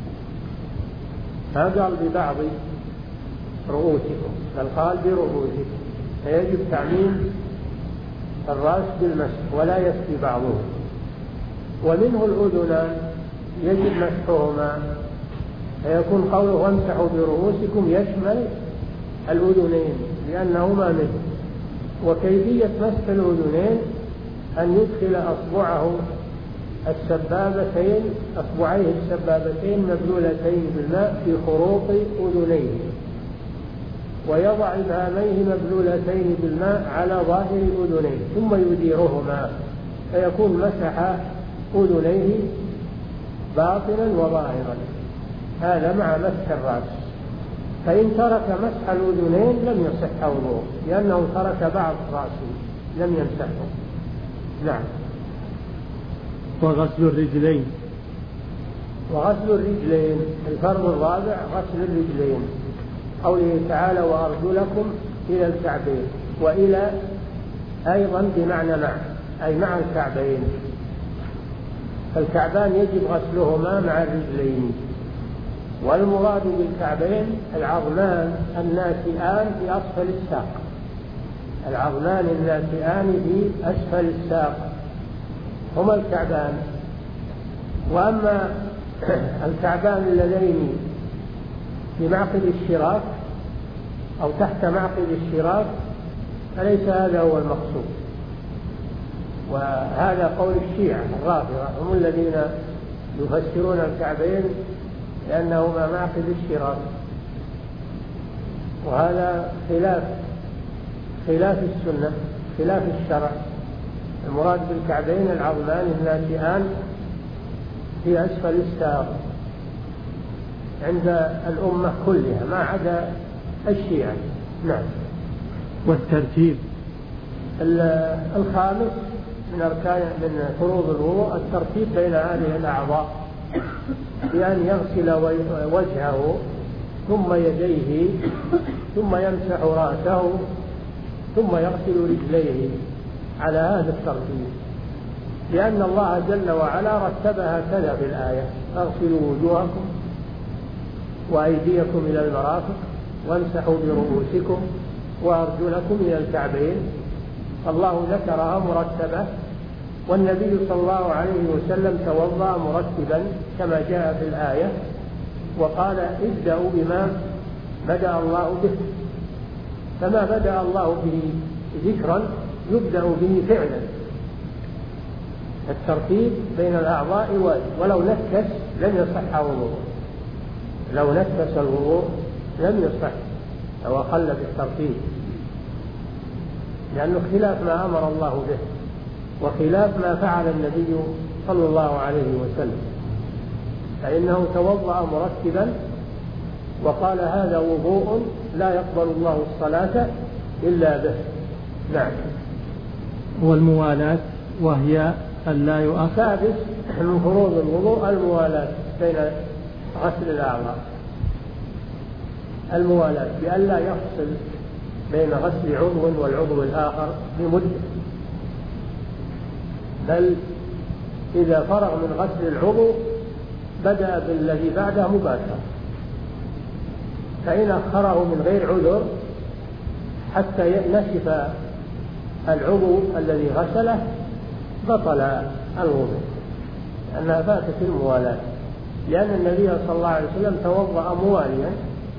ما قال ببعض رؤوسكم بل قال برؤوسكم، فيجب تعميم الرأس بالمسح ولا يكفي بعضه. ومنه الأذنان يجب مسحهما، فيكون قوله وامسحوا برؤوسكم يشمل الأذنين لأنهما منه. وكيفية مسح الأذنين أن يدخل أصبعه السبابتين أصبعيه السبابتين مبلولتين بالماء في خروط أذنيه، ويضع إبهاميه مبلولتين بالماء على ظاهر أذنيه ثم يديرهما، فيكون مسح أذنيه باطنا وظاهرا، هذا مع مسح الرأس. فإن ترك مسح الأذنين لم يصح وضوءه، لأنه ترك بعض رأسه لم يمسحه. نعم. وغسل الرجلين. وغسل الرجلين الفرض الرابع غسل الرجلين، قوله تعالى وأرجلكم إلى الكعبين، وإلى أيضا بمعنى مع، أي مع الكعبين، فالكعبان يجب غسلهما مع الرجلين. والمراد بالكعبين العظمان الناتئان في أسفل الساق، العظمان الناتئان في أسفل الساق هما الكعبان. وأما الكعبان اللذين في معقد الشراك أو تحت معقد الشراك فليس هذا هو المقصود، وهذا قول الشيعة الرافضة، هم الذين يفسرون الكعبين لأنهما معقد الشراك، وهذا خلاف خلاف السنة خلاف الشرع. المراد بالكعبين العظمان الناتئان في أسفل الساق عند الأمة كلها ما عدا الشيعة. نعم. والترتيب الخامس من أركان من فروض الوضوء الترتيب بين هذه الأعضاء، بأن يغسل وجهه ثم يديه ثم يمسح رأسه ثم يغسل رجليه على هذا الترتيب، لأن الله جل وعلا رتبها كذا في الآية اغسلوا وجوهكم وأيديكم إلى المرافق وامسحوا برؤوسكم وأرجلكم إلى الكعبين، الله ذكرها مرتبة، والنبي صلى الله عليه وسلم توضأ مرتبا كما جاء في الآية، وقال ابدأوا بما بدأ الله به، فما بدأ الله به ذكرا يبدأ به فعلا. الترتيب بين الأعضاء واجب، ولو نكس لم يصح وضوءه، لو نكس الوضوء لم يصح أو أقل بالترتيب، لأنه خلاف ما أمر الله به. وخلاف ما فعل النبي صلى الله عليه وسلم، فإنه توضأ مرتبا وقال هذا وضوء لا يقبل الله الصلاة إلا به. نعم. والموالاة وهي أن لا يؤخر. سادس من فروض الوضوء الموالاة بين غسل الأعضاء، الموالاة بأن لا يفصل بين غسل عضو والعضو الآخر بمدة، بل إذا فرغ من غسل العضو بدأ بالذي بعده مباشرة، فإن أخره من غير عذر حتى نشف العضو الذي غسله بطل الوضوء، لأنها فاتت الموالاة، لأن النبي صلى الله عليه وسلم توضأ مواليا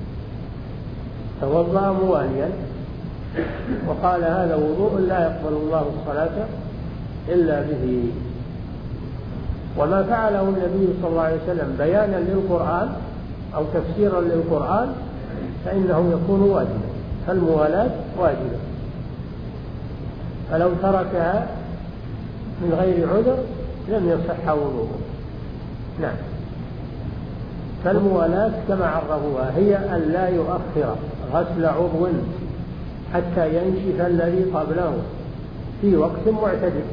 توضأ مواليا وقال هذا وضوء لا يقبل الله الصلاة إلا به. وما فعله النبي صلى الله عليه وسلم بيانا للقرآن أو تفسيرا للقرآن فإنه يكون واجبا، فالموالاة واجبة، فلو تركها من غير عذر لم يصح وضوءه. نعم. فالموالاة كما عرفوها هي أن لا يؤخر غسل عضو حتى ينشف الذي قبله في وقت معتدل.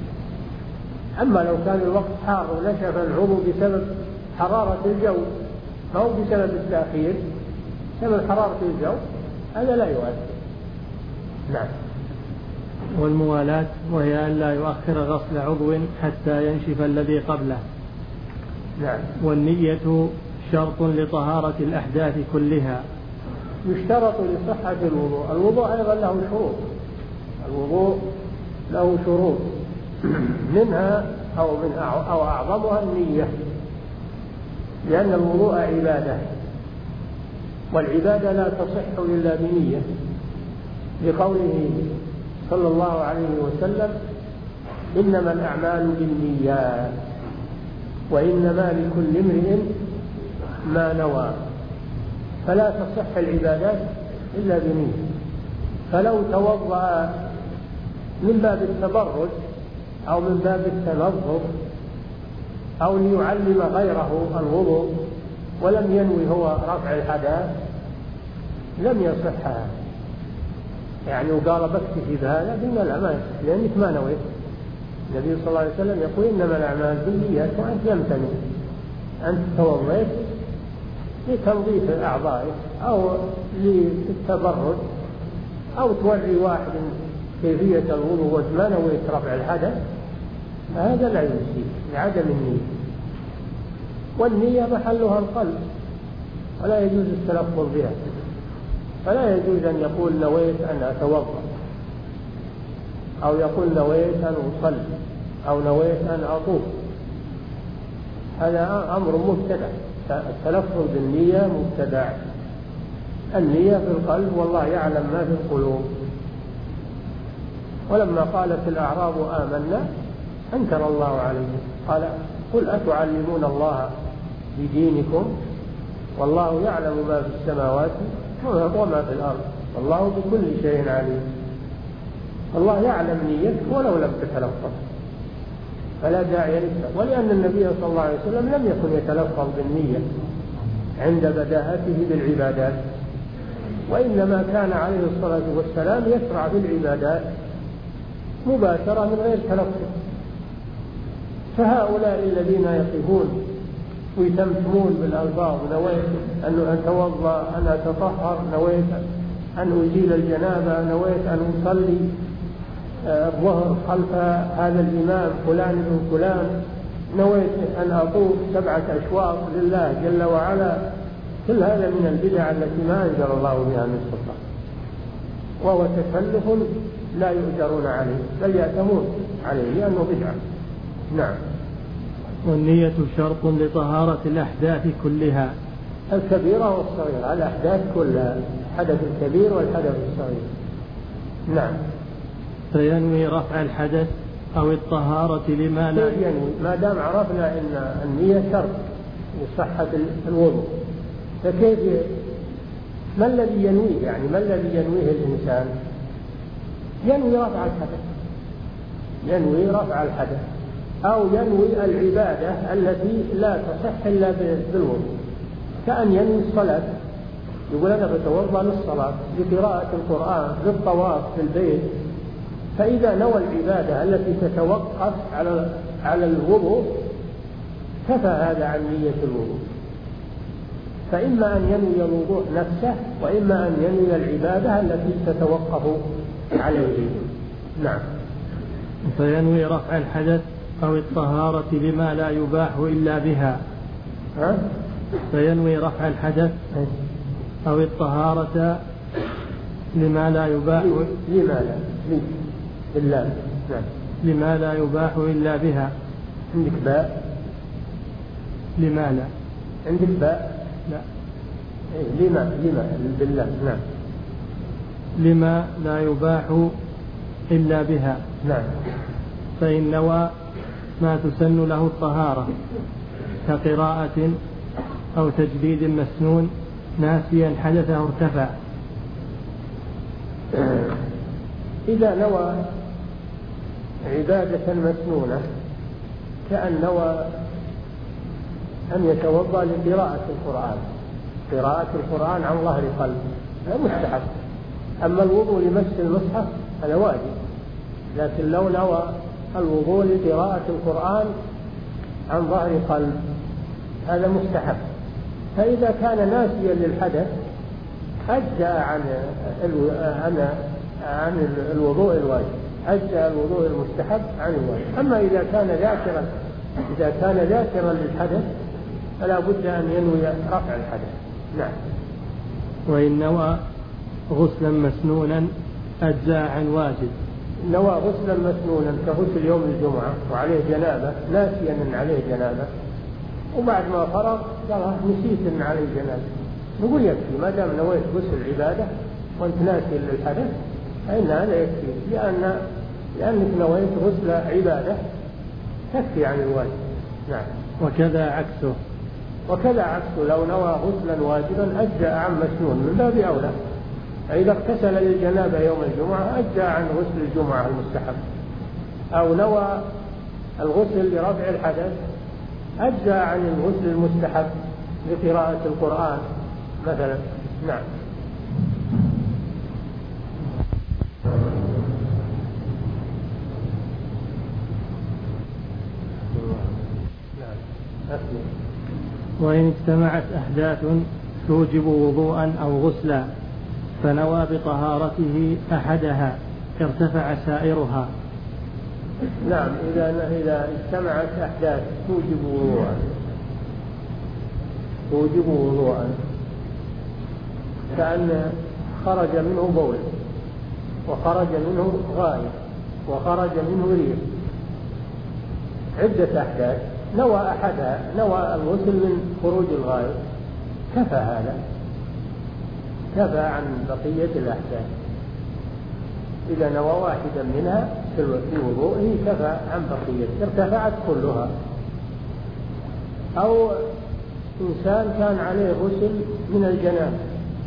أما لو كان الوقت حار ونشف العضو بسبب حرارة الجو أو بسبب التأخير بسبب حرارة الجو هذا لا يؤثر. نعم. والموالاة وهي أن لا يؤخر غسل عضو حتى ينشف الذي قبله. نعم. والنية شرط لطهارة الأحداث كلها. يشترط لصحة الوضوء. الوضوء أيضا له شروط، الوضوء له شروط منها أو من أو أعظمها النية، لأن الوضوء عبادة، والعبادة لا تصح إلا بنية، لقوله صلى الله عليه وسلم إنما الأعمال بالنيات وإنما لكل امرئ ما نوى، فلا تصح العبادات إلا بنية. فلو توضأ من باب التبرج أو من باب التنظف أو ليعلم غيره الوضوء ولم ينوي هو رفع الحدث لم يصح، يعني وقال بكتفي بهذا قلنا لا ما يصح لأنك ما نويت. النبي صلى الله عليه وسلم يقول إنما الأعمال بالنيات وأنت لم تنوي، أنت توضيت لتنظيف أعضائك أو للتبرج أو توري واحد كيفية الوضوء وما نويت رفع الحدث، هذا لا يجزي لعدم النية. والنية محلها القلب ولا يجوز التلفظ بها، فلا يجوز أن يقول نويت أن أتوضأ أو يقول نويت أن أصلي أو نويت أن أطوف، هذا أمر مبتدع. التلفظ بالنية مبتدع، النية في القلب والله يعلم ما في القلوب. ولما قالت الأعراب آمنا أنكر الله عليهم قال قل أتعلمون الله بدينكم والله يعلم ما في السماوات وما في الأرض والله بكل شيء عليم. الله يعلم نيتك ولو لم تتلفظ، فلا داعي لك. ولأن النبي صلى الله عليه وسلم لم يكن يتلفظ بالنية عند بداءته بالعبادات، وإنما كان عليه الصلاة والسلام يشرع بالعبادات مباشرة من غير تلفظ. فهؤلاء الذين يقفون ويتمتمون بالألفاظ نويت أن أتوضأ أن أتطهر نويت أن أزيل الجنابة نويت أن أصلي الظهر خلف هذا الإمام فلان بن فلان نويت أن أطوف سبعة أشواط لله جل وعلا، كل هذا من البدع التي ما أنزل الله بها من سلطان، وهو تكلف لا يؤجرون عليه بل يأتمون عليه لأنه بدعة. نعم. والنية شرط لطهارة الأحداث كلها، الكبيرة والصغيرة، الأحداث كلها، الحدث الكبير والحدث الصغير. نعم. فينوي رفع الحدث أو الطهارة لما لا ينوي، ما دام عرفنا أن النية شرط لصحة الوضوء، فكيف ما الذي ينويه؟ يعني ما الذي ينويه الإنسان؟ ينوي رفع الحدث، ينوي رفع الحدث أو ينوي العبادة التي لا تصح إلا بالوضوء، كأن ينوي الصلاة، يقول أنا بتوضأ للصلاة، لقراءة القرآن، للطواف في البيت. فإذا نوى العبادة التي تتوقف على على الوضوء كفى هذا عن نية الوضوء. فإما أن ينوي الوضوء نفسه، وإما أن ينوي العبادة التي تتوقف عليه. نعم. فينوي رفع الحدث أو الطهارة لما لا يباح إلا بها. ها؟ فينوي رفع الحدث أو الطهارة لما لا يباح لما لا إلا نعم لما لا يباح إلا بها. عندك باء؟ لما لا عندك باء؟ لا. إيه لما لما بالله. نعم. لما لا يباح إلا بها. نعم. فإن نوى ما تسن له الطهارة كقراءة أو تجديد مسنون ناسيا حدثه ارتفع. إذا نوى عبادة مسنونة كأن نوى أن يتوضأ لقراءة القرآن، قراءة القرآن عن ظهر قلب هذا مستحب. أما الوضوء لمس المصحف هذا واجب، لكن لو نوى الوضوء لقراءة القرآن عن ظهر قلب هذا مستحب. فإذا كان ناسيا للحدث أجزأ عن عن عن الوضوء الواجب، أجزأ الوضوء المستحب عن الواجب. أما إذا كان ذاكرا إذا كان ذاكرا للحدث فلا بد أن ينوي رفع الحدث. نعم. وإن نوى غسلا مسنونا أجزأ عن واجب. نوى غسلا مسنونا كغسل يوم الجمعة وعليه جنابة، ناسيا أن عليه جنابة، وبعد ما فرغ قال نسيت أن عليه جنابة، نقول يكفي ما دام نويت غسل عبادة وأنت ناسي للحدث فإن هذا يكفي، لأن لأنك نويت غسل عبادة تكفي عن الواجب. نعم. وكذا عكسه. وكذا عكسه لو نوى غسلا واجبا أجزأ عن مسنون من باب أولى. فإذا اغتسل للجنابة يوم الجمعة أجزأ عن غسل الجمعة المستحب، أو نوى الغسل لرفع الحدث أجزأ عن الغسل المستحب لقراءة القرآن مثلا. نعم. وإن اجتمعت أحداث توجب وضوءا أو غسلا فنوى بطهارته أحدها ارتفع سائرها. نعم. إذا إذا اجتمعت أحداث توجب وضوءا توجب وضوءا كأن خرج منه بول وخرج منه غائط وخرج منه ريح، عدة أحداث، نوى أحدها، نوى الغسل من خروج الغائط، كفى هذا، كفى عن بقية الأحداث. إذا نوى واحدا منها في وضوءه كفى عن بقية، ارتفعت كلها. أو إنسان كان عليه غسل من الجنابة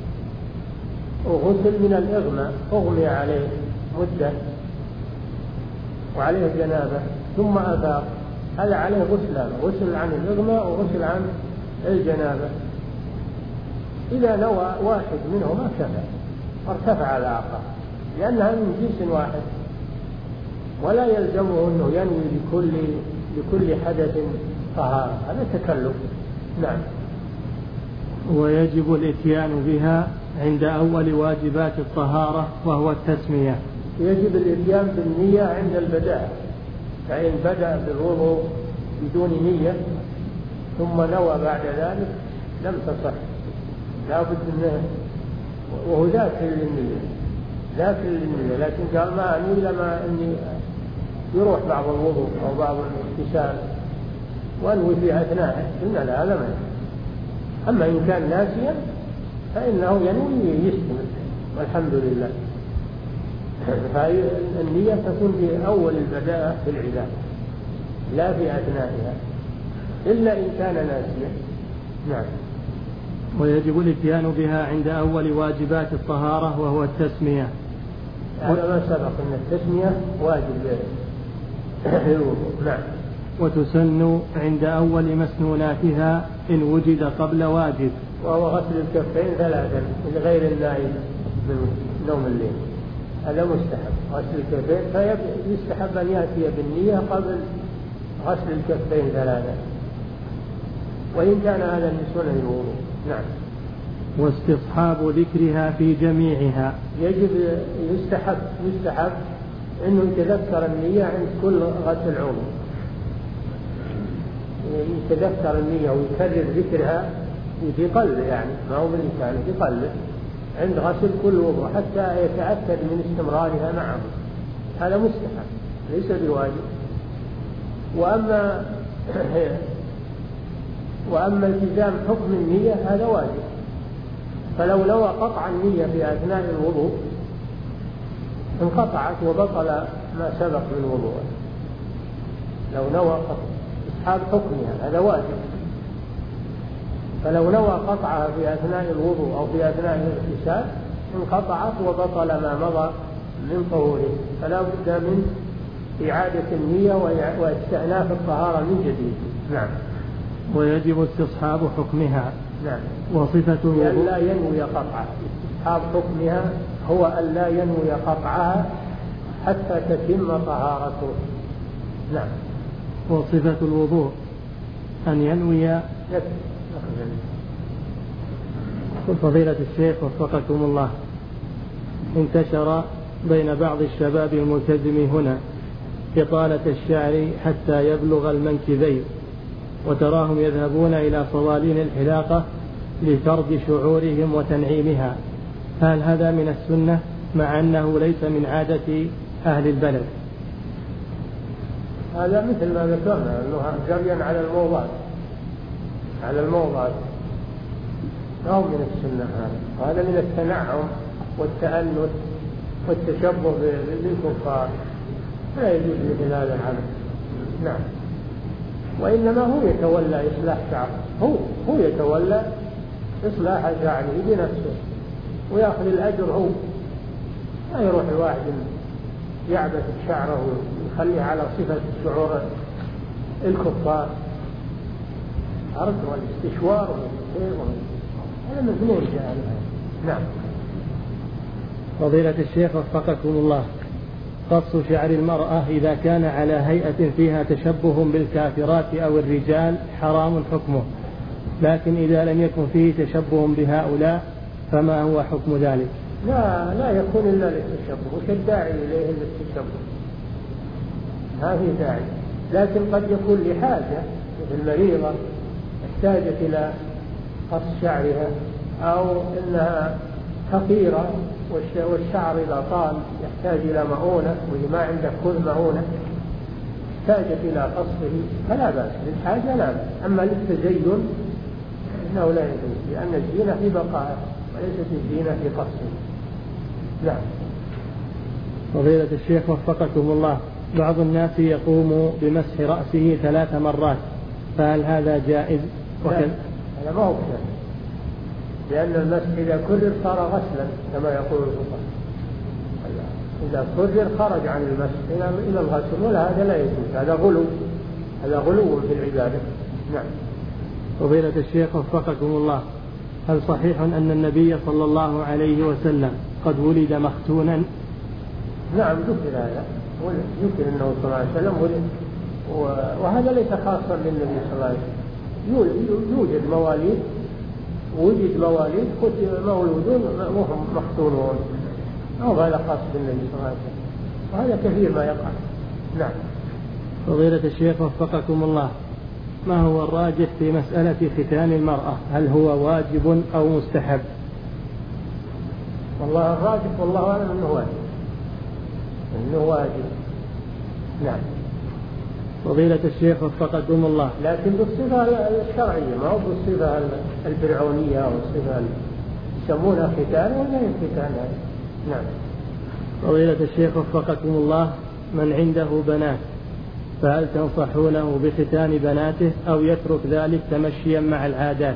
وغسل من الإغماء، أغمي عليه مدة وعليه جنابة ثم أفاق، هذا عليه غسلان، غسل عن الإغماء وغسل عن الجنابة. إذا نوى واحد منهما كفى وارتفع الآخر، لأنها من جنس واحد، ولا يلزمه أنه ينوي لكل لكل حدث طهارة، هذا تكلف. نعم. ويجب الإتيان بها عند أول واجبات الطهارة وهو التسمية. يجب الإتيان بالنية عند البداء، فإن بدأ بالوضوء بدون نية ثم نوى بعد ذلك لم تصح، لا بد منه، وهو ذاكر للنية ذاكر للنية، لكن قال ما أنوي لما أني يروح بعض الوضوء أو بعض الاغتسال وأنوي في أثناءه، قلنا لا هذا ما. أما إن كان ناسيا فإنه ينوي يستمر والحمد لله. فالنية تكون في أول البداءة في العبادة لا في أثنائها إلا إن كان ناسيا. نعم. ويجب الاتيان بها عند أول واجبات الطهارة وهو التسمية. هذا ما سبق أن التسمية واجب للوضوء. نعم. وتسن عند أول مسنوناتها إن وجد قبل واجب. وهو غسل الكفين ثلاثا لغير النائم من نوم الليل، هذا مستحب غسل الكفين، فيستحب أن يأتي بالنية قبل غسل الكفين ثلاثا، وإن كان هذا من سنن الوضوء. نعم. واستصحاب ذكرها في جميعها، يجب يستحب يستحب أنه يتذكر النية عند كل غسل عضو، يتذكر النية ويكرر ذكرها في قلبه، يعني ما هو باللسان، في قلبه عند غسل كل وضوء حتى يتأكد من استمرارها معه، هذا مستحب ليس بواجب. وأما وأما التزام حكم النية هذا واجب، فلو نوى قطع النية في أثناء الوضوء انقطعت وبطل ما سبق من وضوءه، لو نوى إسحاب حكمها هذا واجب، فلو نوى قطعها في أثناء الوضوء أو في أثناء الاغتسال انقطعت وبطل ما مضى من طهوره، فلا بد من إعادة النية واستئناف الطهارة من جديد. نعم. ويجب استصحاب حكمها. نعم. وصفة الوضوء لا ينوي قطعها، استصحاب حكمها هو أن لا ينوي قطعها حتى تتم طهارته. نعم. وصفة الوضوء أن ينوي. فضيلة الشيخ وفقكم الله، انتشر بين بعض الشباب الملتزم هنا إطالة الشعر حتى يبلغ المنكبين، وتراهم يذهبون إلى صوالين الحلاقة لفرد شعورهم وتنعيمها، هل هذا من السنة مع أنه ليس من عادة أهل البلد؟ هذا مثل ما ذكرنا أنه جريا على الموضات على الموضات أو من السنة، هذا هذا من التنعم والتأنث والتشبه بالكفار، لا يجوز مثل هذا العمل. نعم. وإنما هو يتولى إصلاح شعره، هو هو يتولى إصلاح شعره بنفسه ويأخذ الأجر هو، لا يروح الواحد يعبث شعره ويخليه على صفة شعور الكفار، أرد والاستشوار والخير هذا مذموم جاء. نعم. فضيلة الشيخ وفقكم الله، قص شعر المرأة إذا كان على هيئة فيها تشبه بالكافرات أو الرجال حرام حكمه، لكن إذا لم يكن فيه تشبه بهؤلاء فما هو حكم ذلك؟ لا لا يكون إلا للتشبه، وش الداعي إليه للتشبه؟ ما في داعي، لكن قد يكون لحاجة، مثل المريضة احتاجت إلى قص شعرها، أو إنها فقيرة والشعر إذا طال يحتاج إلى مؤونة وهي ما عندها كل مؤونة احتاجت إلى قصه فلا بأس، للحاجة لا بأس. أما للتزين إنه لا يجوز، لأن الزينة في بقائه وليست الزينة في قصه. نعم. فضيلة الشيخ وفقكم الله، بعض الناس يقوم بمسح رأسه ثلاث مرات، فهل هذا جائز؟ هذا ما هو جائز، لأن المسح إذا كرر صار غسلا كما يقول الفقهاء، إذا كرر خرج عن المسح إلى الغسل، ولا هذا لا يجوز، هذا غلو، هذا غلو في العبادة. نعم. فضيلة الشيخ وفقكم الله، هل صحيح أن النبي صلى الله عليه وسلم قد ولد مختونا؟ نعم ذكر هذا، يمكن أنه صلى الله عليه وسلم ولد، وهذا ليس خاصا للنبي صلى الله عليه وسلم، يوجد مواليد وجد مواليد مولودون وهم مختونون، أو هذا خاص بالنبي صلى الله عليه وسلم، وهذا كثير ما يقع. نعم. فضيلة الشيخ وفقكم الله، ما هو الراجح في مسألة ختان المرأة؟ هل هو واجب أو مستحب؟ والله الراجح والله أعلم أنه واجب، أنه واجب. نعم. فضيلة الشيخ وفقكم الله، لكن بالصفة الشرعية، ما هو بالصفة الفرعونية أو الصفة يسمونها ختان ولا ختان. نعم. فضيلة الشيخ وفقكم الله، من عنده بنات فهل تنصحونه بختان بناته أو يترك ذلك تمشيا مع العادات؟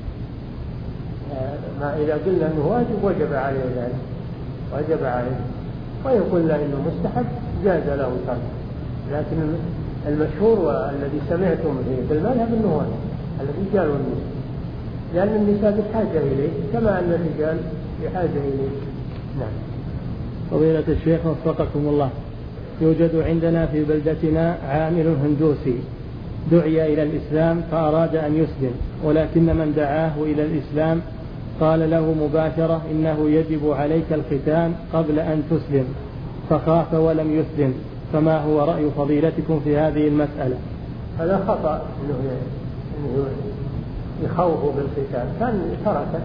ما إذا قلنا أنه واجب وجب عليه ذلك، وجب عليه، وإن قلنا أنه مستحب جاز له ترك. لكن المشهور والذي سمعتم به في المذهب أنه هو الرجال والنساء، لأن النساء بحاجة إليه كما أن الرجال بحاجة إليه. نعم. فضيلة الشيخ وفقكم الله، يوجد عندنا في بلدتنا عامل هندوسي دعي إلى الإسلام فأراد أن يسلم، ولكن من دعاه إلى الإسلام قال له مباشرة إنه يجب عليك الختان قبل أن تسلم، فخاف ولم يسلم، فما هو رأي فضيلتكم في هذه المسألة؟ هذا خطأ إنه يخوف بالختان، كان تركه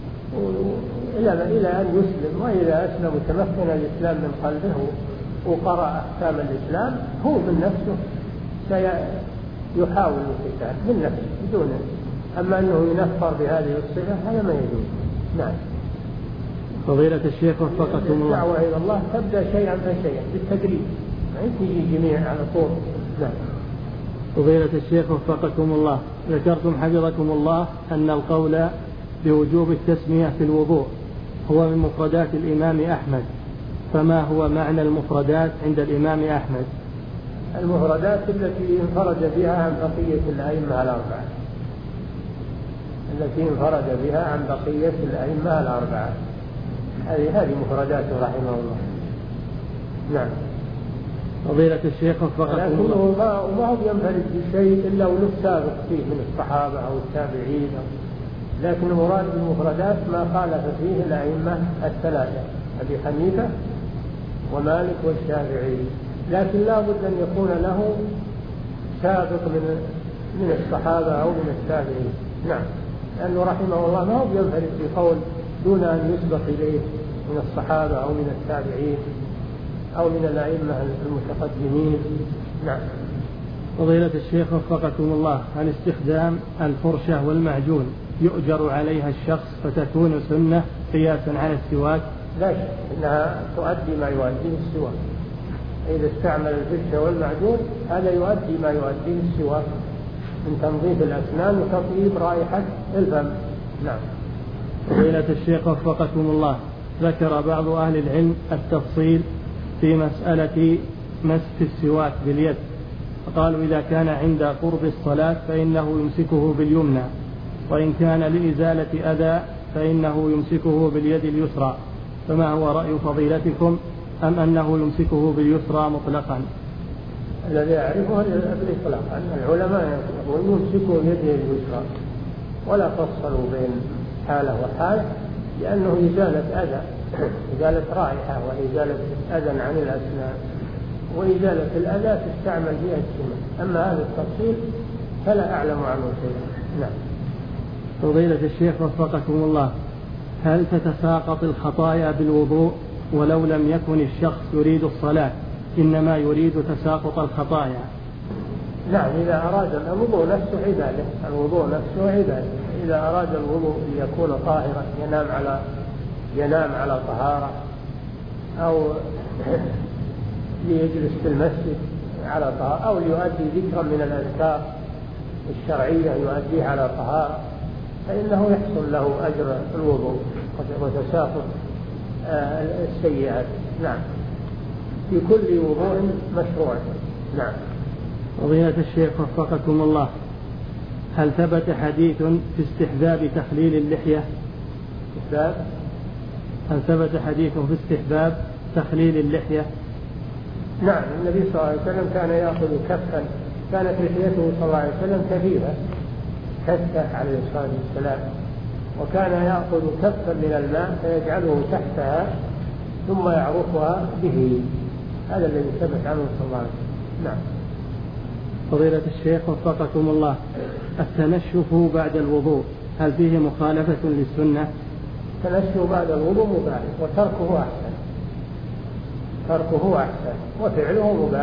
إلى أن يسلم، وإذا أسلم وتمكن الإسلام من قلبه وقرأ أحكام الإسلام هو من نفسه سيحاول الختان من نفسه بدون، أما أنه ينفر بهذه الصفة هذا ما يجوز. نعم. فضيلة الشيخ وفقكم الله، الدعوة إلى الله تبدأ شيئا فشيئا بالتدريج، ما تجي جميع على طول. نعم. فضيلة الشيخ وفقكم الله، ذكرتم حفظكم الله أن القول بوجوب التسمية في الوضوء هو من مفردات الإمام أحمد، فما هو معنى المفردات عند الإمام أحمد؟ المفردات التي انفرد بها عن بقية الأئمة الأربعة، التي انفرد بها عن بقية الأئمة الأربعة، هذه هذه مفرداته رحمه الله. نعم. فضيلة الشيخ وفقكم الله، ما هو ينفرد بشيء إلا ولو سابق فيه من الصحابة أو التابعين، لكن المراد بالمفردات ما خالف فيه الأئمة الثلاثة أبي حنيفة ومالك والشافعي، لكن لا بد أن يكون له سابق من من الصحابة أو من التابعين. نعم. لأنه رحمه الله ما هو ينفرد بقول دون أن يسبق إليه من الصحابة أو من التابعين أو من الأئمة المتقدمين. نعم. فضيلة الشيخ وفقكم الله، هل استخدام الفرشة والمعجون يؤجر عليها الشخص فتكون سنة قياسا على السواك؟ لا شك إنها تؤدي ما يؤديه السواك، إذا استعمل الفرشة والمعجون هذا يؤدي ما يؤديه السواك من تنظيف الأسنان وتطيب رائحة الفم. نعم. فضيلة الشيخ وفقكم الله، ذكر بعض أهل العلم التفصيل في مسألة مسك السواك باليد، فقالوا إذا كان عند قرب الصلاة فإنه يمسكه باليمنى، وإن كان لإزالة أذى فإنه يمسكه باليد اليسرى، فما هو رأي فضيلتكم، أم أنه يمسكه باليسرى مطلقا؟ الذي أعرفه الإطلاق أن العلماء يقولون يمسكوا بيده اليسرى ولا فصلوا بين حالة وحالة، لأنه إزالة أذى، إزالة رائحة وإزالة أذى عن الأسنان، وإزالة الأذى تستعمل بها السنة، أما هذا التفصيل فلا أعلم عنه شيئا. نعم. فضيلة الشيخ وفقكم الله، هل تتساقط الخطايا بالوضوء ولو لم يكن الشخص يريد الصلاة إنما يريد تساقط الخطايا؟ نعم، إذا أراد الوضوء نفسه عبادة، الوضوء نفسه عبادة، إذا أراد الوضوء ليكون طاهرا ينام على ينام على طهارة، أو ليجلس في المسجد على طهارة، أو ليؤدي ذكرا من الأذكار الشرعية يؤديه على طهارة، فإنه يحصل له أجر الوضوء وتساقط السيئات. نعم، في كل وضوء مشروع. نعم. فضيلة الشيخ وفقكم الله، هل ثبت حديث في استحباب تخليل اللحية؟ استحباب؟ هل ثبت حديث في استحباب تخليل اللحية؟ نعم، النبي صلى الله عليه وسلم كان يأخذ كفا، كانت لحيته صلى الله عليه وسلم كثيرة كثة عليه الصلاة والسلام، وكان يأخذ كفا من الماء فيجعله تحتها ثم يعرفها به، هذا الذي ثبت عنه صلى الله عليه وسلم. نعم. فضيلة الشيخ وفقكم الله، التنشف بعد الوضوء هل فيه مخالفة للسنة؟ التنشف بعد الوضوء مباح وتركه أحسن، تركه أحسن وفعله مباح،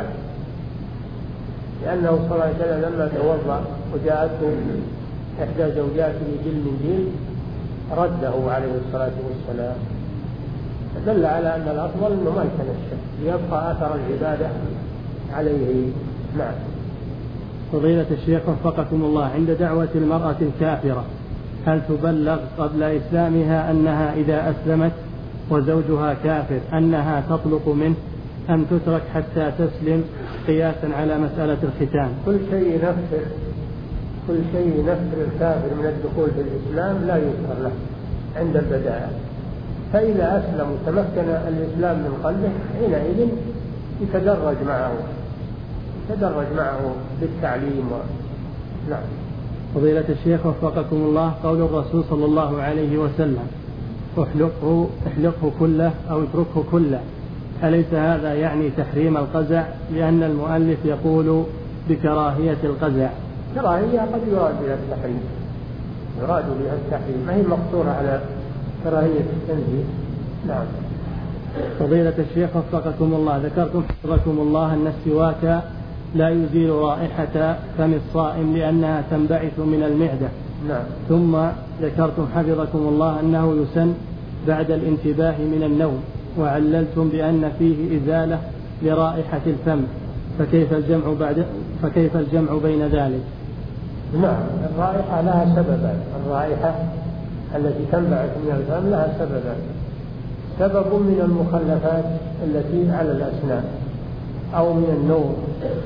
لأنه صلى الله عليه وسلم لما توضأ وجاءته إحدى زوجاته جل من جل رده عليه الصلاة والسلام، دل على أن الأفضل أنه ما يتنشف ليبقى أثر العبادة عليه. نعم. فضيلة الشيخ وفقكم الله، عند دعوة المرأة الكافرة هل تبلغ قبل إسلامها أنها إذا أسلمت وزوجها كافر أنها تطلق منه، أم تترك حتى تسلم قياسا على مسألة الختان. كل شيء ينفر كل شيء ينفر الكافر من الدخول في الإسلام لا يذكر له عند البداية، فإذا أسلم وتمكن الإسلام من قلبه حينئذ يتدرج معه يتدرج معه بالتعليم و... نعم. فضيلة الشيخ وفقكم الله، قول الرسول صلى الله عليه وسلم احلقه احلقه كله أو اتركه كله، أليس هذا يعني تحريم القزع؟ لأن المؤلف يقول بكراهية القزع. كراهية قد يراد بها التحريم يراد بها التحريم ما هي مقصورة على كراهية التنزيه. نعم. فضيلة الشيخ وفقكم الله، ذكرتم حفظكم الله أن السواك لا يزيل رائحة فم الصائم لأنها تنبعث من المعدة. نعم. ثم ذكرتم حفظكم الله أنه يسن بعد الانتباه من النوم، وعللتم بأن فيه إزالة لرائحة الفم، فكيف الجمع بعد فكيف الجمع بين ذلك؟ نعم. الرائحة لها سببان، الرائحة التي تنبعث من الفم لها سببان، سبب من المخلفات التي على الأسنان أو من النوم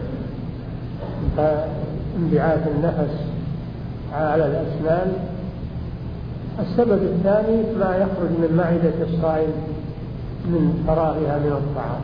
فانبعاث النفس على الأسنان. السبب الثاني ما يخرج من معدة الصائم من فراغها من الطعام.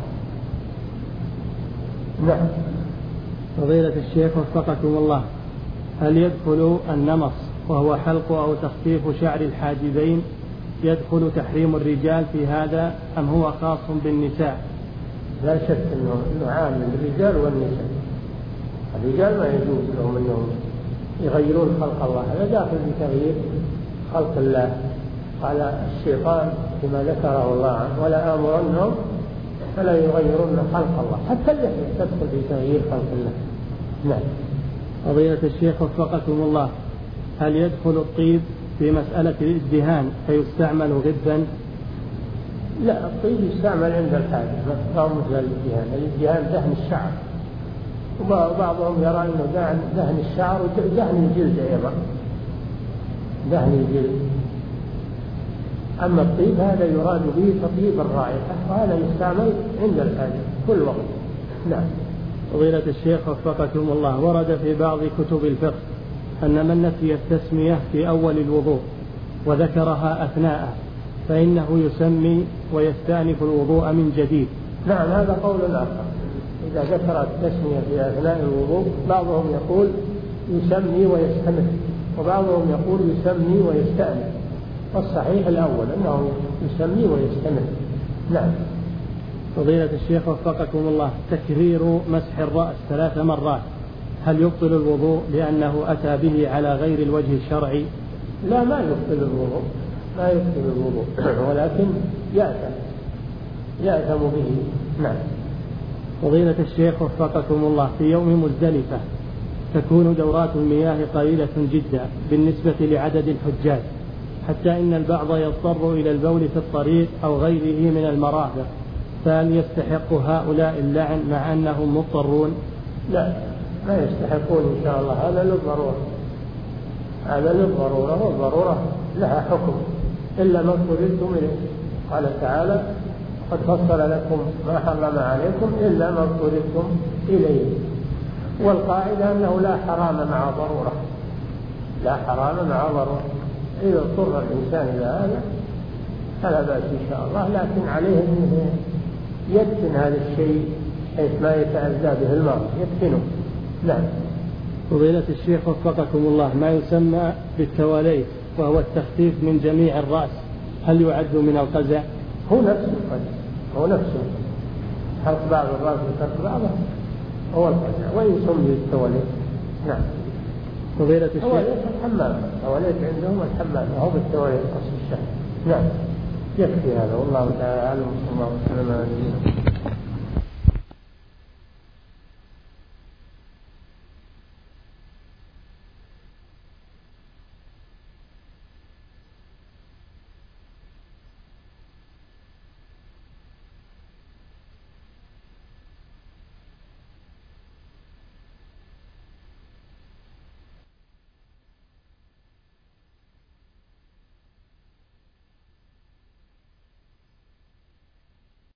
نعم. فضيلة الشيخ وفقكم الله، هل يدخل النمص وهو حلق أو تخفيف شعر الحاجبين يدخل تحريم الرجال في هذا أم هو خاص بالنساء؟ لا شك أنه عام للرجال والنساء. الرجال ما يجوز لهم أنهم يغيرون خلق الله، هذا داخل بتغيير خلق الله. قال الشيطان كما ذكره الله عنه ولا آمرنهم فلا يغيرون خلق الله، حتى اللحية تدخل في تغيير خلق الله. نعم. فضيلة الشيخ وفقكم الله، هل يدخل الطيب في مسألة الادهان فيستعمل غبا؟ لا، الطيب يستعمل عند الحاجة ما مثل الادهان. الادهان دهن الشعر، وبعضهم يرى أنه دهن الشعر ودهن الجلد أيضا دهن الجلد. أما الطيب هذا يراد به تطيب الرائحة، وهذا يستعمل عند الحاجة كل وقت. نعم. فضيلة الشيخ وفقكم الله، ورد في بعض كتب الفقه أن من نسي التسمية في أول الوضوء وذكرها أثناءه فإنه يسمي ويستأنف الوضوء من جديد. نعم، هذا قول آخر. إذا ذكر التسمية في أثناء الوضوء بعضهم يقول يسمي ويستمر، وبعضهم يقول يسمي ويستأنف، والصحيح الأول أنه يسمي ويستمر. نعم. فضيلة الشيخ وفقكم الله، تكرير مسح الرأس ثلاث مرات هل يبطل الوضوء لأنه أتى به على غير الوجه الشرعي؟ لا، ما يبطل الوضوء ما يبطل الوضوء ولكن يأثم يأثم به. نعم. فضيلة الشيخ وفقكم الله، في يوم مزدلفة تكون دورات المياه قليلة جدا بالنسبة لعدد الحجاج، حتى إن البعض يضطر إلى البول في الطريق أو غيره من المرافق، فهل يستحق هؤلاء اللعن مع أنهم مضطرون؟ لا، ما يستحقون إن شاء الله، هذا للضرورة هذا للضرورة والضرورة لها حكم إلا ما اضطررتم إليه. قال تعالى قد فصل لكم ما حرم عليكم إلا ما اضطررتم إليه. والقاعدة أنه لا حرام مع ضرورة لا حرام مع ضرورة. إذا اضطر الإنسان إلى هذا فلا بأس إن شاء الله، لكن عليه أنه يدفن هذا الشيء حيث ما يتأذى به المرء يدفنه. نعم. فضيلة الشيخ وفقكم الله، ما يسمى بالتواليت وهو التخفيف من جميع الرأس هل يعد من القزع؟ هو نفسه القزع هو نفسه حلق بعض الرأس وترك بعضه هو القزع، وإن سمي التواليت. نعم. فضيلة الشيخ تواليت الحمام، تواليت عندهم الحمام وهو بالتواليت قص الشهر. نعم. يكفي هذا والله تعالى أعلم. صلى الله عليه وسلم.